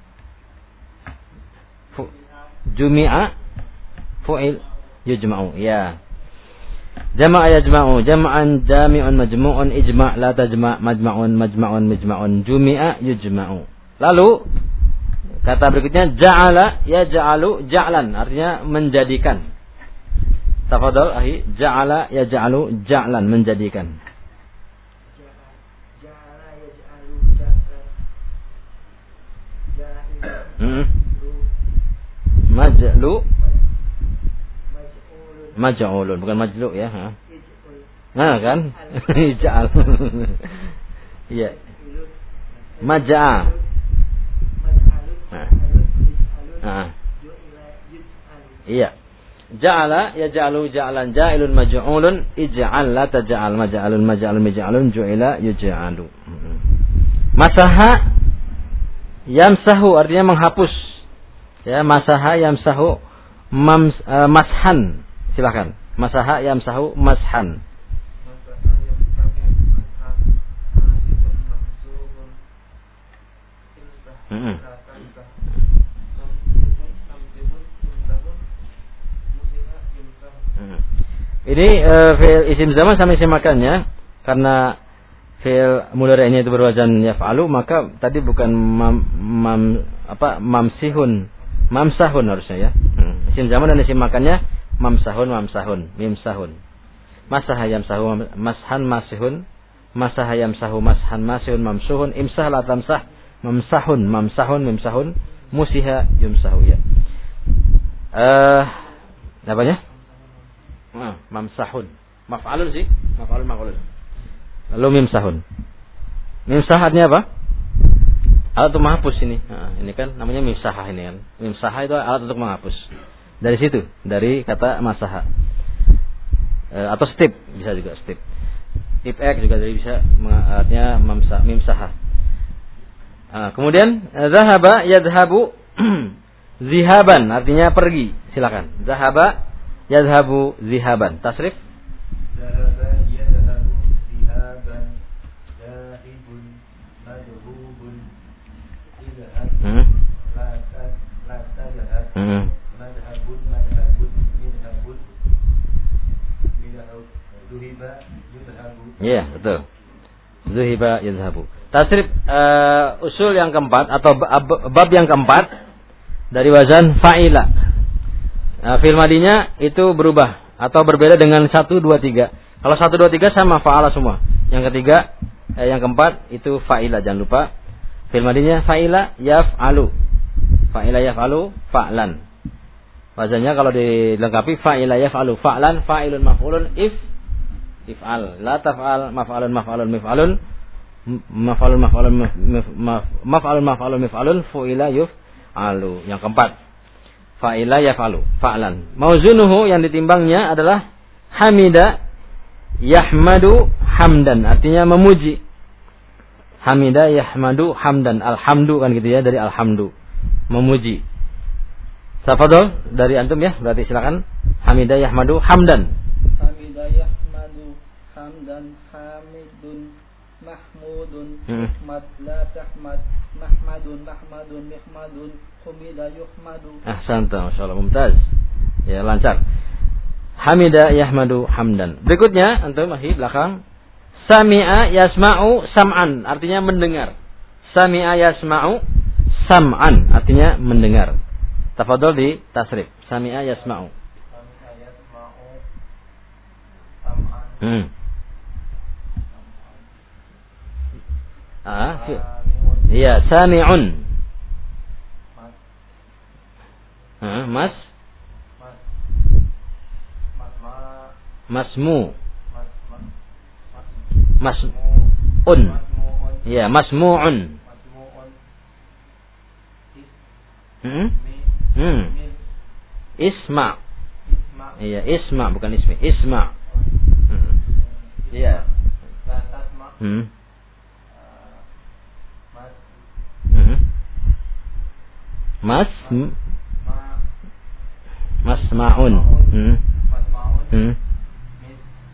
Fu, jumi'a fu'il yujma'u. Ya. Jama'a yajma'u, jama'an jami'un majmu'un ijma' la tajma' majma'un majma'un majma'un jumi'a yujma'u. Lalu kata berikutnya ja'ala yaj'alu ja'lan, artinya menjadikan. Tafadhol ahi, ja'ala yaj'alu ja'lan, menjadikan. Ja'ala yaj'alu ja'lan. Hmm. Majlu maj'ulun, bukan majlu ya, ha. Nah kan? Ja'al. Iya. Maj'a. Nah. Nah. Iya. Ja'ala yaj'alu ja'lan ja'ilun maj'ulun ij'al la taj'al maj'alun maj'alun maj'alun ju'ila yuj'alu. Masaha yamsahu, artinya menghapus. Ya, masaha yamsahu mams, uh, mashan. Silakan. Masaha yamsahu mashan. Hmm. Hmm. Ini uh, fi'il isim zaman sama isim makannya, karena fi'il mudhari'nya itu berwazan yaf'alu, maka tadi bukan mam, mam apa mamsihun, mamsahun harusnya ya. Hmm. Isim zaman dan isim makannya mamsahun, mamsahun, mimsahun. Masaha yamsahu, mashan masihun, masaha yamsahu, mashan masihun, mamsuhun, imsah la tamsah, mamsahun, mamsahun, mimsahun, musiha yumsahu ya. Eh uh, apanya? Ah, mamsahun. Maf'alun sih, maf'alun maf'alun. Lalu mimsahun. Mimsah artinya apa? Alat untuk menghapus ini. Nah, ini kan namanya mimsahah ini kan. Mimsahah itu alat untuk menghapus. Dari situ, dari kata masaha. E, atau stip, bisa juga stip. Tip X juga dari bisa artinya mamsah, mimsahah. Nah, kemudian zahaba yadhabu zihaban artinya pergi. Silakan. Zahaba yadhabu zihaban. Tasrif. Zahaba yadhabu zihaban. Zahibun madhubun. Idhab. Hmm. La la tadhab. Hmm. Madhabun madhabun midhabun. Midhab. Zuhiba yudhabu. Iya, betul. Zuhiba yadhabu. Tasrif uh, usul yang keempat atau bab yang keempat dari wazan fa'ila. Nah, fi'il madinya itu berubah atau berbeda dengan satu, dua, tiga. Kalau satu, dua, tiga sama fa'ala semua. Yang ketiga, eh, yang keempat itu fa'ila. Jangan lupa fi'il madinya fa'ila yaf'alu. Fa'ila yaf'alu fa'lan. Wazannya kalau dilengkapi fa'ila yaf'alu fa'lan, fa'ilun maf'ulun if if'al. La taf'al maf'alun maf'alun mif'alun. Maf'alun maf'alun maf'alun maf'alun mif'alun fu'ila yuf'alu. Yang keempat fa'ila yaf'alu fa'lan. Mauzunuhu yang ditimbangnya adalah hamida yahmadu hamdan, artinya memuji. Hamida yahmadu hamdan, alhamdu kan gitu ya, dari alhamdu, memuji. Tafadhol dari antum ya, berarti silakan. Hamida yahmadu hamdan. Hamida yahmadu hamdan hamidun mahmudun Muhammad la tahmad mahmadun mahmadun mihmadun humida yuhmadu. Ahsanta, masyaallah, mumtaz. Ya, lancar. Hamida yahmadu hamdan. Berikutnya antum masih belakang. Sami'a yasma'u sam'an, artinya mendengar. Sami'a yasma'u sam'an, artinya mendengar. Tafadhol di tasrif. Sami'a yasma'u. Sami'a yasma'u sam'an. Hmm. Ah, iya, sami'un. Mas. Ah, mas. Mas. Mas ma. Masmu. Mas mas. Mas. Mas. Un. Masmu'un. Iya, masmu'un. Masmu'un. Is. Hmm. Mi. Hmm. Min. Isma. Isma. Iya, isma bukan ismi. Isma. Hmm. Iya. La tasma. Hmm. Mas. Hmm. Mas. Ma. Masma'un. Hmm. Masma'un. Hmm. Mis.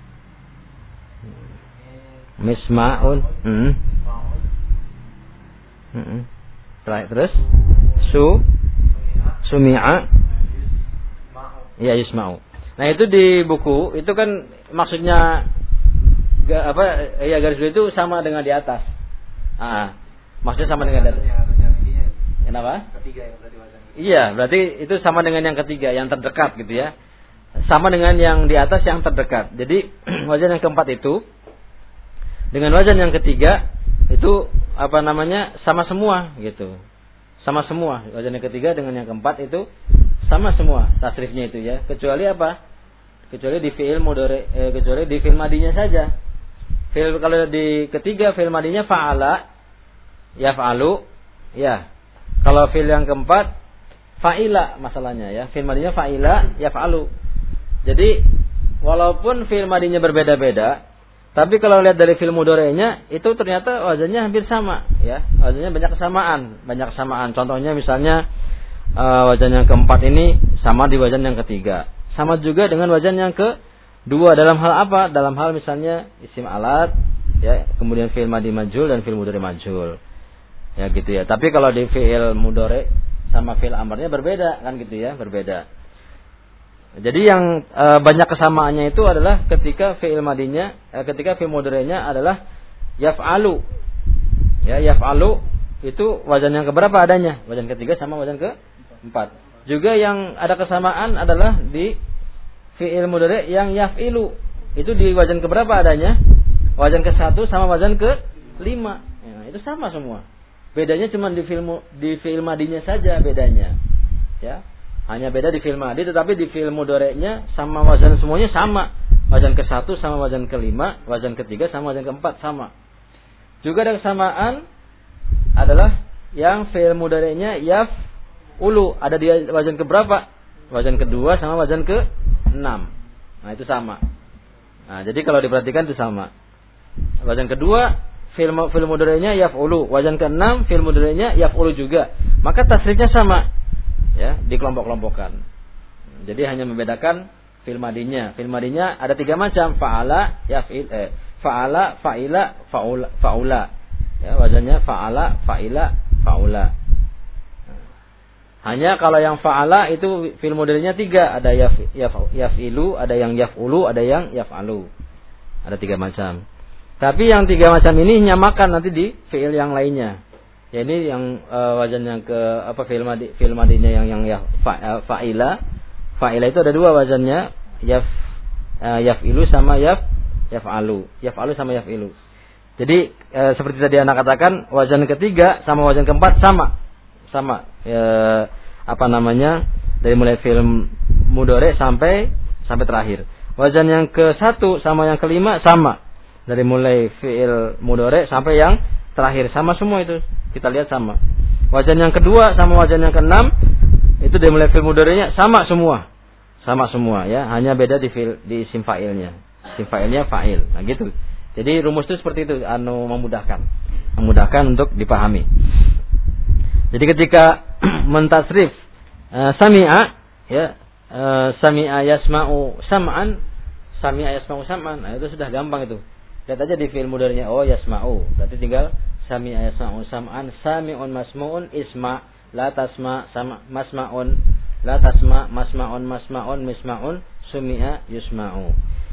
Misma'un. Hmm. Misma'un. Hmm. Terakhir terus. Su. Sumi'a. Sumi'a. Yusma'u. Ya, yusma'u. Nah, itu di buku itu kan maksudnya ga, apa ya garis dua itu sama dengan di atas. Ah, maksudnya sama dengan di atas. Kenapa? Ketiga yang berarti wazan. Iya, berarti itu sama dengan yang ketiga, yang terdekat gitu ya. Sama dengan yang di atas yang terdekat. Jadi wazan yang keempat itu dengan wazan yang ketiga itu apa namanya? Sama semua gitu. Sama semua. Wazan yang ketiga dengan yang keempat itu sama semua tasrifnya itu ya. Kecuali apa? Kecuali di fi'il mudhari, eh, kecuali di fi'il madinya saja. Fi'il kalau di ketiga fi'il madinya fa'ala yaf'alu ya. Kalau fi'il yang keempat fa'ila masalahnya ya. Fi'il madinya fa'ila yaf'alu. Jadi walaupun fi'il madinya berbeda-beda, tapi kalau lihat dari fi'il mudhari'nya itu ternyata wazannya hampir sama ya. Wazannya banyak kesamaan, banyak kesamaan. Contohnya misalnya uh, wazan yang keempat ini sama di wazan yang ketiga. Sama juga dengan wazan yang kedua dalam hal apa? Dalam hal misalnya isim alat ya, kemudian fi'il madi majhul dan fi'il mudhari majhul. Ya gitu ya. Tapi kalau di fi'il mudhari sama fi'il amrnya berbeda kan gitu ya, berbeda. Jadi yang e, banyak kesamaannya itu adalah ketika fi'il madinya, e, ketika fi'il mudhari'nya adalah yaf'alu. Ya, yaf'alu itu wazan yang keberapa adanya? Wazan ketiga sama wazan keempat. Juga yang ada kesamaan adalah di fi'il mudhari' yang yaf'ilu. Itu di wazan keberapa adanya? Wazan ke satu sama wazan ke lima. Ya, itu sama semua. Bedanya cuma di fi'il di fi'il madinya saja bedanya. Ya. Hanya beda di fi'il madi, tetapi di fi'il mudhari'nya sama wazan semuanya sama. Wazan ke satu sama wazan ke lima, wazan ketiga sama wazan keempat sama. Juga ada kesamaan adalah yang fi'il mudhari'nya yaf'ulu, ada di wazan ke berapa? Wazan kedua sama wazan ke enam. Nah, itu sama. Nah, jadi kalau diperhatikan itu sama. Wazan kedua fi'il fi'il mudhari'nya yaf'ulu, wazan ke enam fi'il mudhari'nya yaf'ulu juga. Maka tasrifnya sama. Ya, dikelompok-kelompokkan. Jadi hanya membedakan fi'il madinya. Fi'il madinya ada tiga macam, fa'ala, yaf'il, eh, fa'ala, fa'ila, fa'ula, fa'ula. Ya, wazannya fa'ala, fa'ila, fa'ula. Hanya kalau yang fa'ala itu fi'il mudhari'nya tiga, ada yaf, yaf, yaf'ilu, ada yang yaf'ulu, ada yang yaf'alu. Ada tiga macam. Tapi yang tiga macam ini nyamakan nanti di fi'il yang lainnya. Ya, ini yang uh, wazan yang ke apa fi'il madi, fi'il madinya yang yang ya fa, uh, fa'ila. Fa'ila itu ada dua wazannya, yaf uh, yaf'ilu sama yaf yaf'alu. Yaf'alu sama yaf'ilu. Jadi uh, seperti tadi anak katakan, wazan ketiga sama wazan keempat sama. Sama. Uh, apa namanya? Dari mulai fi'il mudhari' sampai sampai terakhir. Wazan yang ke satu sama yang kelima sama. Dari mulai fi'il mudhari' sampai yang terakhir sama semua itu. Kita lihat sama. Wazan yang kedua sama wazan yang keenam itu dari mulai fi'il mudhari'nya sama semua. Sama semua ya, hanya beda di fi'il di isim fa'ilnya. Isim fa'ilnya fa'il. Nah gitu. Jadi rumus itu seperti itu, anu memudahkan. Memudahkan untuk dipahami. Jadi ketika mentasrif uh, sami'a ya, uh, sami'a yasma'u sam'an, sami'a yasma'u sam'an. Nah, itu sudah gampang itu. Lihat aja di fi'il mudhari'nya, oh yasma'u. Berarti tinggal sami'a yasma'u sam'an, sami'un masmu'un isma' la tasma' sama masma'un la tasma' masma'un masma'un misma'un sumi'a yusma'u.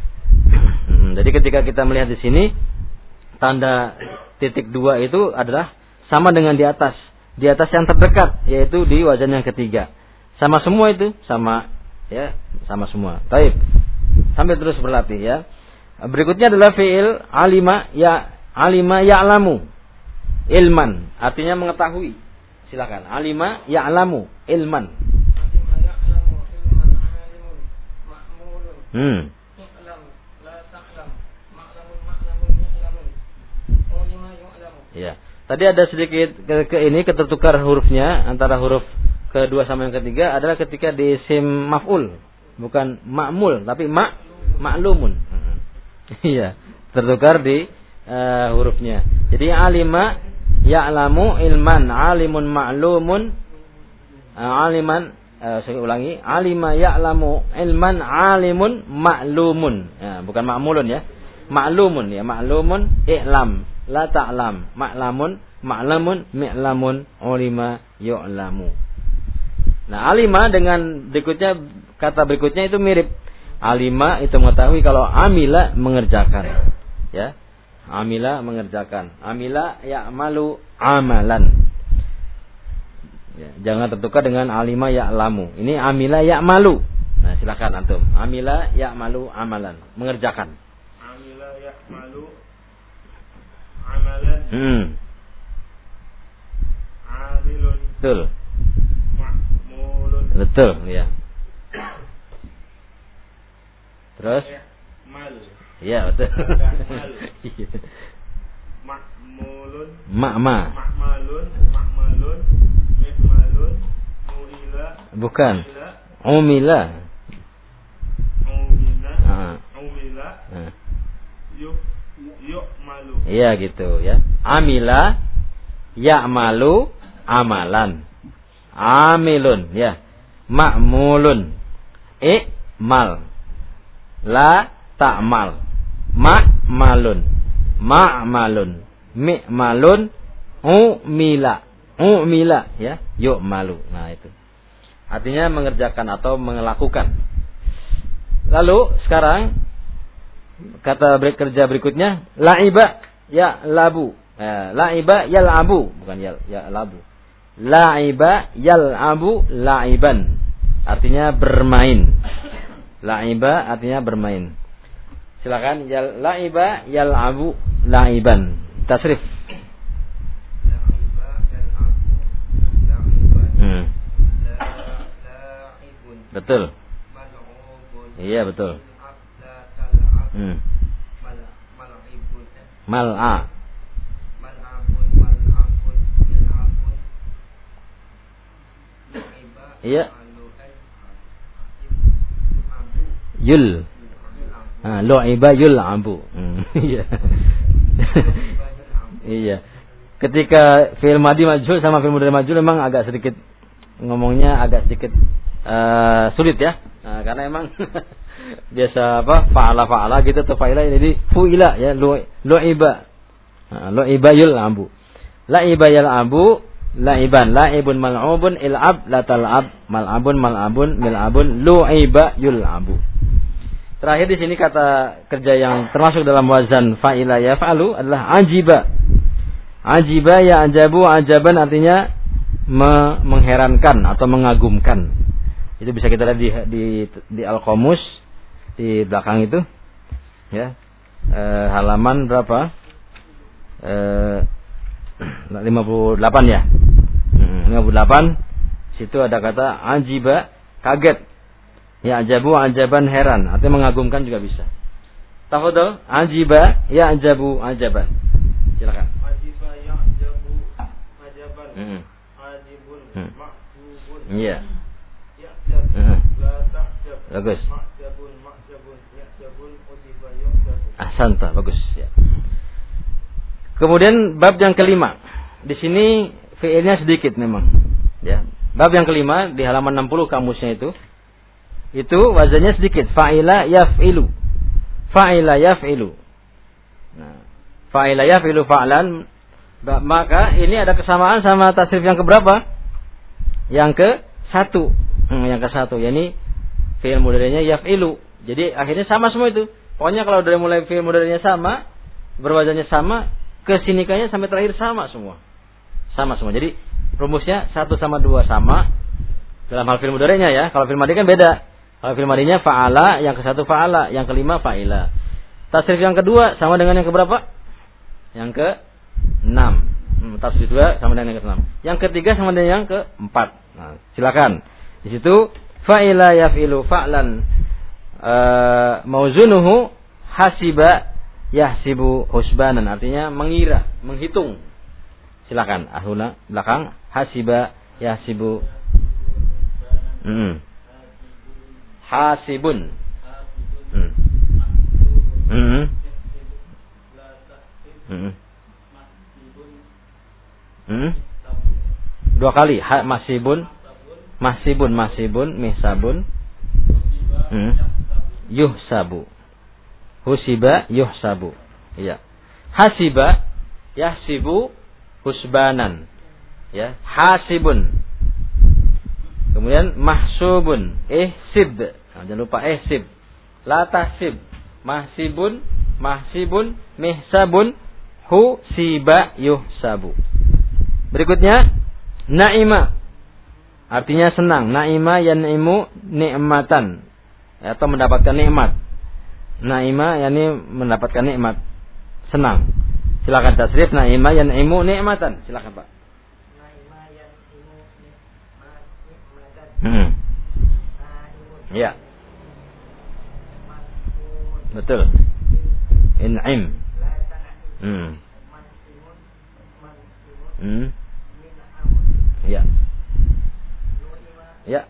Jadi ketika kita melihat di sini tanda titik dua itu adalah sama dengan di atas, di atas yang terdekat, yaitu di wazan yang ketiga. Sama semua itu, sama ya, sama semua. Baik. Sambil terus berlatih ya. Berikutnya adalah fi'il alima ya alima ya'lamu. Ilman, artinya mengetahui. Silakan. Alima ya'lamu ilman. Alima ya'lamu ilman alimun ma'mulun. Hmm. I'lam la ta'lam. Ma'lamun ma'lamun ya'lamun. Alima ya'lamu. Ya. Tadi ada sedikit ke, ke ini ketertukar hurufnya antara huruf kedua sama yang ketiga adalah ketika di isim maf'ul, bukan ma'mul tapi ma' ma'lumun. Iya, tertukar di uh, hurufnya. Jadi alima ya'lamu ilman alimun ma'lumun uh, aliman uh, saya ulangi, alima ya'lamu ilman alimun ma'lumun. Ya, bukan ma'mulun ya. Ma'lumun ya, ma'lumun i'lam la ta'lam, ma'lamun ma'lamun mi'lamun ulima yu'lamu. Nah, alima dengan berikutnya kata berikutnya itu mirip. Alima itu mengetahui, kalau amila mengerjakan. Ya. Amila mengerjakan. Amila ya'malu amalan. Ya, jangan tertukar dengan alima ya'lamu. Ini amila ya'malu. Nah, silakan antum. Amila ya'malu amalan, mengerjakan. Amila ya'malu amalan. Hmm. Amilun. Betul. Ma'mulun. Betul, ya. Terus? Mal. Iya, betul. Ma'mulun. Ma'ma. Ma'malun. Ma'malun. Mihmalun. Mu'ila. Bukan. Umila. Umila. Umila. Ah. Umila. Ah. Yuk. Yuk malu. Iya gitu ya. Amila ya'malu amalan. Amilun ya. Ma'mulun. I'mal. La ta'mal. Ma'malun. Ma'malun. Mi'malun. Umila. Umila ya. Yuk malu. Nah itu. Artinya mengerjakan atau melakukan. Lalu sekarang kata ber- kerja berikutnya la'iba ya labu. Eh, la'iba yal'abu, bukan ya ya labu. La'iba yal'abu la'iban. Artinya bermain. La'iba artinya bermain. Silakan yal la'iba yal'abu la'iban. Tasrif. La'iba yal'abu la'iban. Hmm. La la'ibun. Betul. Mal'ubun. Iya betul. La tal'ab. Hmm. Mal mal'ibun. Mal'a. Mal'abun mal'abun il'abun. La'iba. Iya. Malu'an. Yul. Ah, lu'iba yul'abu. Hmm. Iya. Iya. Ketika fi'il madhi majhul sama fi'il mudhari majhul memang agak sedikit ngomongnya agak sedikit uh, sulit ya. Nah, karena emang biasa apa fa'ala fa'ala gitu atau fa'ila jadi fu'ila ya lu'iba. Nah, lu'iba yul'abu. La'iba yal'abu la'iban la'ibun mal'ubun il'ab la tal'ab mal'abun mal'abun mil'abun lu'iba yul'abu. Terakhir di sini kata kerja yang termasuk dalam wazan fa'ila yaf'alu adalah ajiba. Ajiba ya ajabu ajaban artinya me- mengherankan atau mengagumkan. Itu bisa kita lihat di di, di Al-Qamus di belakang itu. Ya. E, halaman berapa? E, lima puluh delapan ya. Hmm, lima puluh delapan situ ada kata ajiba kaget. Ya ajabu ajaban heran, artinya mengagumkan juga bisa. Tafadhol, ajiba ya ajabu ajaban. Silakan. Ajiba ya'jabu ajaban. Hmm. Ajibun Hmm. ma'jubun. Iya. Ya'jab. Hmm. La ta'jab. Bagus. Ma'jabun ma'jabun ya'jabun ujiba yu'jabu. Ahsanta, bagus ya. Kemudian bab yang kelima. Di sini fi'ilnya sedikit memang, ya. Bab yang kelima di halaman enam puluh kamusnya itu itu wazannya sedikit. Fa'ila yaf'ilu. Fa'ila yaf'ilu. Nah, fa'ila yaf'ilu fa'lan. Maka ini ada kesamaan sama tasrif yang keberapa? Yang ke satu. Hmm, yang ke satu. Yani fi'il mudhari'nya yaf'ilu. Jadi akhirnya sama semua itu. Pokoknya kalau dari mulai fi'il mudhari'nya sama, berwazannya sama, kesinikanya sampai terakhir sama semua. Sama semua. Jadi rumusnya satu sama dua sama. Dalam hal fi'il mudhari'nya ya. Kalau fi'il madhi kan beda. Kalau fi'il madhinya fa'ala, yang ke satu fa'ala, yang kelima fa'ila. Tasrif yang kedua sama dengan yang keberapa? Yang ke enam. Hmm, tasrif dua sama dengan yang ke enam. Yang ketiga sama dengan yang ke empat. Nah, silakan. Di situ fa'ila yaf'ilu fa'lan uh, mauzunuhu hasiba yahsibu husbanan, artinya mengira, menghitung. Silakan. Ahuna belakang hasiba yahsibu. Hmm. Hasibun. Hmm. Hmm. Hmm. Hmm. Dua kali ha, masibun, masibun, masibun, mihsabun. Hmm. Yuhsabu. Husiba yuhsabu. Iya. Hasiba yahsibu husbanan. Ya, hasibun. Kemudian mahsubun, ihsib. Nah, jangan lupa ihsib. La tahsib. Mahsibun, mahsibun, mihsabun, husiba yuhsabu. Berikutnya naima. Artinya senang. Naima yan'imu ni'matan. Atau mendapatkan nikmat. Naima yakni mendapatkan nikmat. Senang. Silakan tasrif naima yan'imu ni'matan. Silakan Pak. Hmm. Ya. Betul. In'im. Hmm. Hmm. Ya. Ya.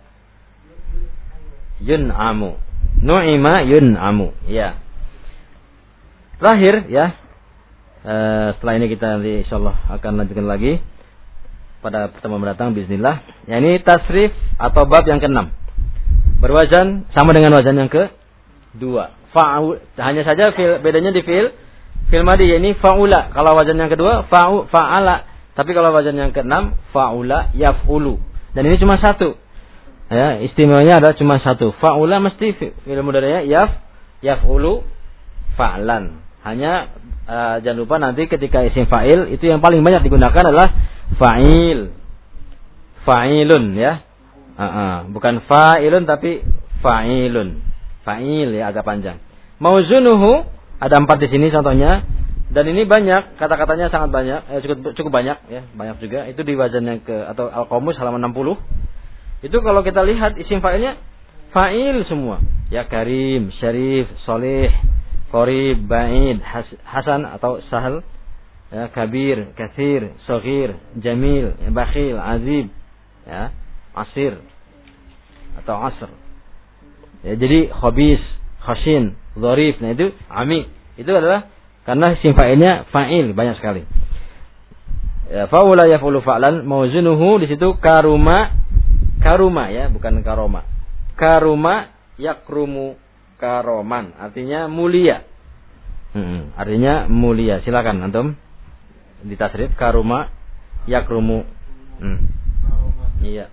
Yun'amu. Nu'ima yun'amu. Ya. Terakhir ya. Uh, setelah ini kita nanti insyaallah akan lanjutkan lagi pada pertemuan mendatang bismillah. Ya, ini tasrif atau bab yang keenam. Berwazan sama dengan wazan yang kedua. Fa'u, hanya saja fil, bedanya di fil fil madhi yakni fa'ula. Kalau wazan yang kedua fa'u fa'ala. Tapi kalau wazan yang keenam fa'ula yaf'ulu. Dan ini cuma satu. Ya, istimewanya adalah cuma satu. Fa'ula mesti fi'il mudhari'nya yaf yaf'ulu fa'lan. Hanya uh, jangan lupa nanti ketika isim fa'il itu yang paling banyak digunakan adalah fa'il. Fa'ilun ya. Uh-uh. Bukan fa'ilun tapi fa'ilun. Fa'il ya agak panjang. Mauzunuhu ada empat di sini contohnya. Dan ini banyak, kata-katanya sangat banyak, eh, cukup cukup banyak ya, banyak juga. Itu di wazan yang ke atau Al-Qamus halaman enam puluh. Itu kalau kita lihat isim fa'ilnya fa'il semua. Ya karim, syarif, soleh, qarib, ba'id, has, hasan atau sahal, ya kabir, katsir, shaghir, jamil, bakhil, azib, ya, asir atau asr. Ya jadi khabis, khashin, dharif. Nah itu amik. Itu adalah karena isim fa'ilnya fa'il banyak sekali. Ya, faula yaf'ulu fa'lan mauzunuhu di situ karuma karuma ya, bukan karoma. Karuma yakrumu karoman, artinya mulia. Hmm, artinya mulia. Silakan antum ditasrif karuma yakrumu. Hmm. Iya.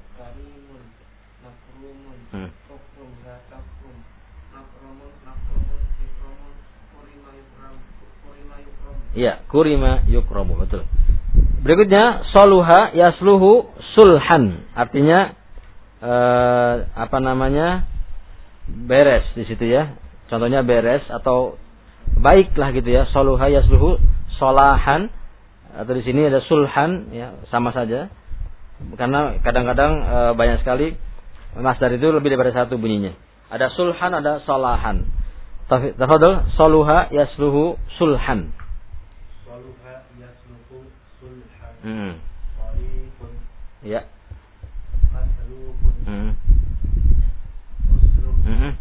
Hmm. Iya, kurima yukramu, betul. Berikutnya soluha yasluhu sulhan, artinya eh, apa namanya? beres di situ ya. Contohnya beres atau baiklah gitu ya. Soluha yasluhu solahan, atau di sini ada sulhan ya, sama saja. Karena kadang-kadang eh, banyak sekali masdar itu lebih daripada satu bunyinya. Ada sulhan, ada solahan. Tafadhol, soluha yasluhu sulhan. Hmm. Ya. Hmm. Hmm.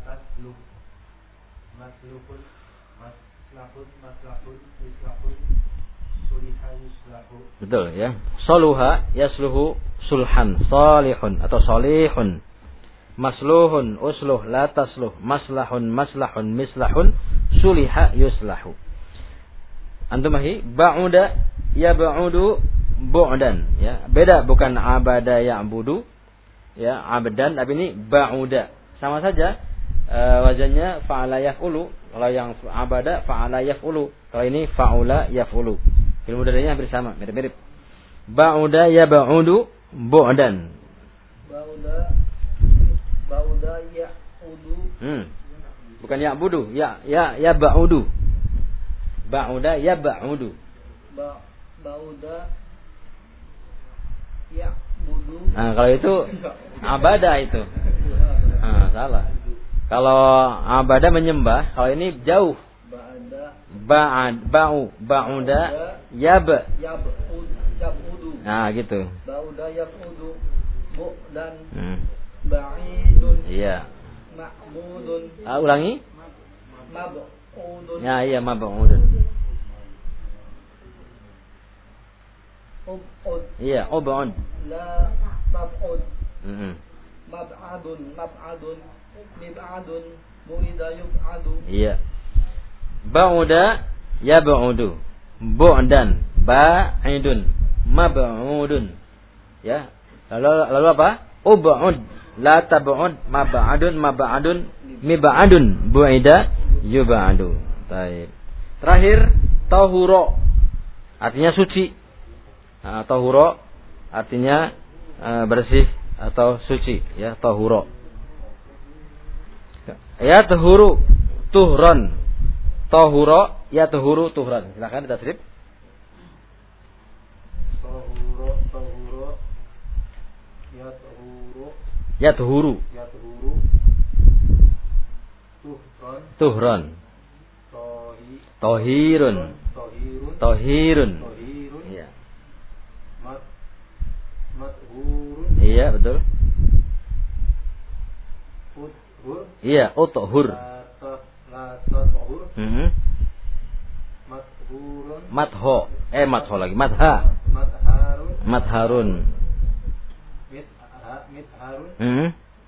Betul ya. Soluha yasluhu sulhan, salihun atau salihun. Masluhun, usluh, la tasluh, maslahun, maslahun, mislahun, suliha yuslahu. Antum mahi ba'uda yab'udu bu'dan ya. Beda, bukan abada ya'budu ya, abdan, tapi ini ba'uda. Sama saja e, wazannya fa'ala yaf'ulu. Kalau yang abada fa'ala yaf'ulu. Kalau ini fa'ula yaf'ulu. Ilmu mudhari'nya hampir sama, mirip-mirip. Ba'uda yab'udu bu'dan. Ba'uda ba'uda ya'udu. Hmm. Bukan ya'budu, ya ya yab'udu. Ba'uda yab'udu. Ba bauda ya budu. Nah, kalau itu abada itu. Nah, salah. Kalau abada menyembah, kalau ini jauh. Ba'da Ba'ad ba'u ba'uda yab yabud yabudu. Nah, gitu. Bauda yabudu bu dan Hmm. ba'idun. Iya. Ma'budun. Ah, ulangi? Mab'udun. Ya, iya mab'udun. Ub'ud. Iya, ub'ud. La tab'ud. Heeh. Mab'adun, mab'adun, mib'adun, bu'ida yub'adu. Iya. Ba'uda yab'udu. Bu'dan, ba'idun, mab'udun. Ya. Lalu lalu apa? Ub'ud, la tab'ud, mab'adun, mab'adun, mib'adun, bu'ida yub'adu. Baik. Terakhir tahuro. Artinya suci. Nah, tahuro artinya uh, bersih atau suci ya, tahuro. Ya tahuru tuhron. Tahuro ya tahuru tuhron. Silakan ditasrif. Tahuro tahuro ya tahuro Ya tahuru. ya tahuro tuhron Tuhron. tohi Tohirun. tohirun Tohirun. tohirun Iya. mat mathurun Iya, betul. uthur Iya, uthur. la ta la tathur Mhm. mathurun Matho. Eh matho lagi. Matha. matharun Matharun. mitha mitharun Mhm.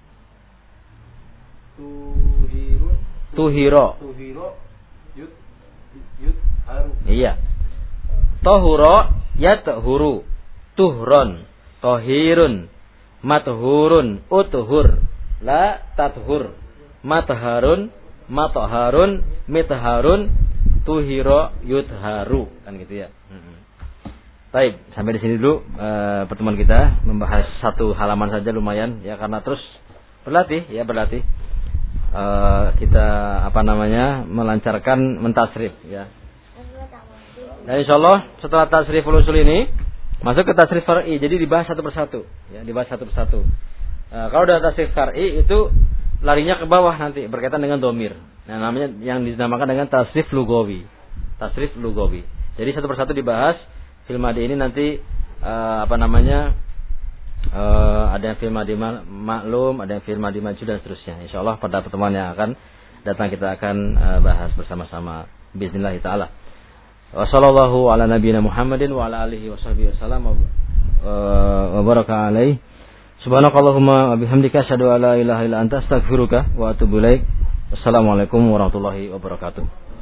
tuhirun Tuhiro. tuhiro yut yut haru Iya. Tahuro ya tahuru. Tuhron. Tohirun. mathurun, uthur, la tathur, matharun, mataharun, mitharun, tuhiro, yutharu, kan gitu ya. Hmm. Baik, sampai di sini dulu e, pertemuan kita, membahas satu halaman saja lumayan ya, karena terus berlatih ya berlatih e, kita apa namanya melancarkan mentasrif ya. Dan insyaallah setelah tasriful usul ini masuk ke tasrif far'i, jadi dibahas satu persatu ya, dibahas satu persatu. E, kalau udah tasrif far'i itu larinya ke bawah nanti berkaitan dengan domir. Nah, namanya yang dinamakan dengan tasrif lugawi. Tasrif lugawi. Jadi satu persatu dibahas. Fil madi ini nanti uh, apa namanya uh, ada yang fil madi maklum, ada yang fil madi maju dan seterusnya. Insyaallah pada pertemuan yang akan datang kita akan uh, bahas bersama-sama bismillah taala. Wassallallahu ala nabiyina Muhammadin wa ala alihi washabihi wasallam wa baraka alaihi. Subhanakallahumma wa bihamdika asyhadu an la ilaha illa anta astaghfiruka wa atubu ilaik. Wassalamualaikum warahmatullahi wabarakatuh.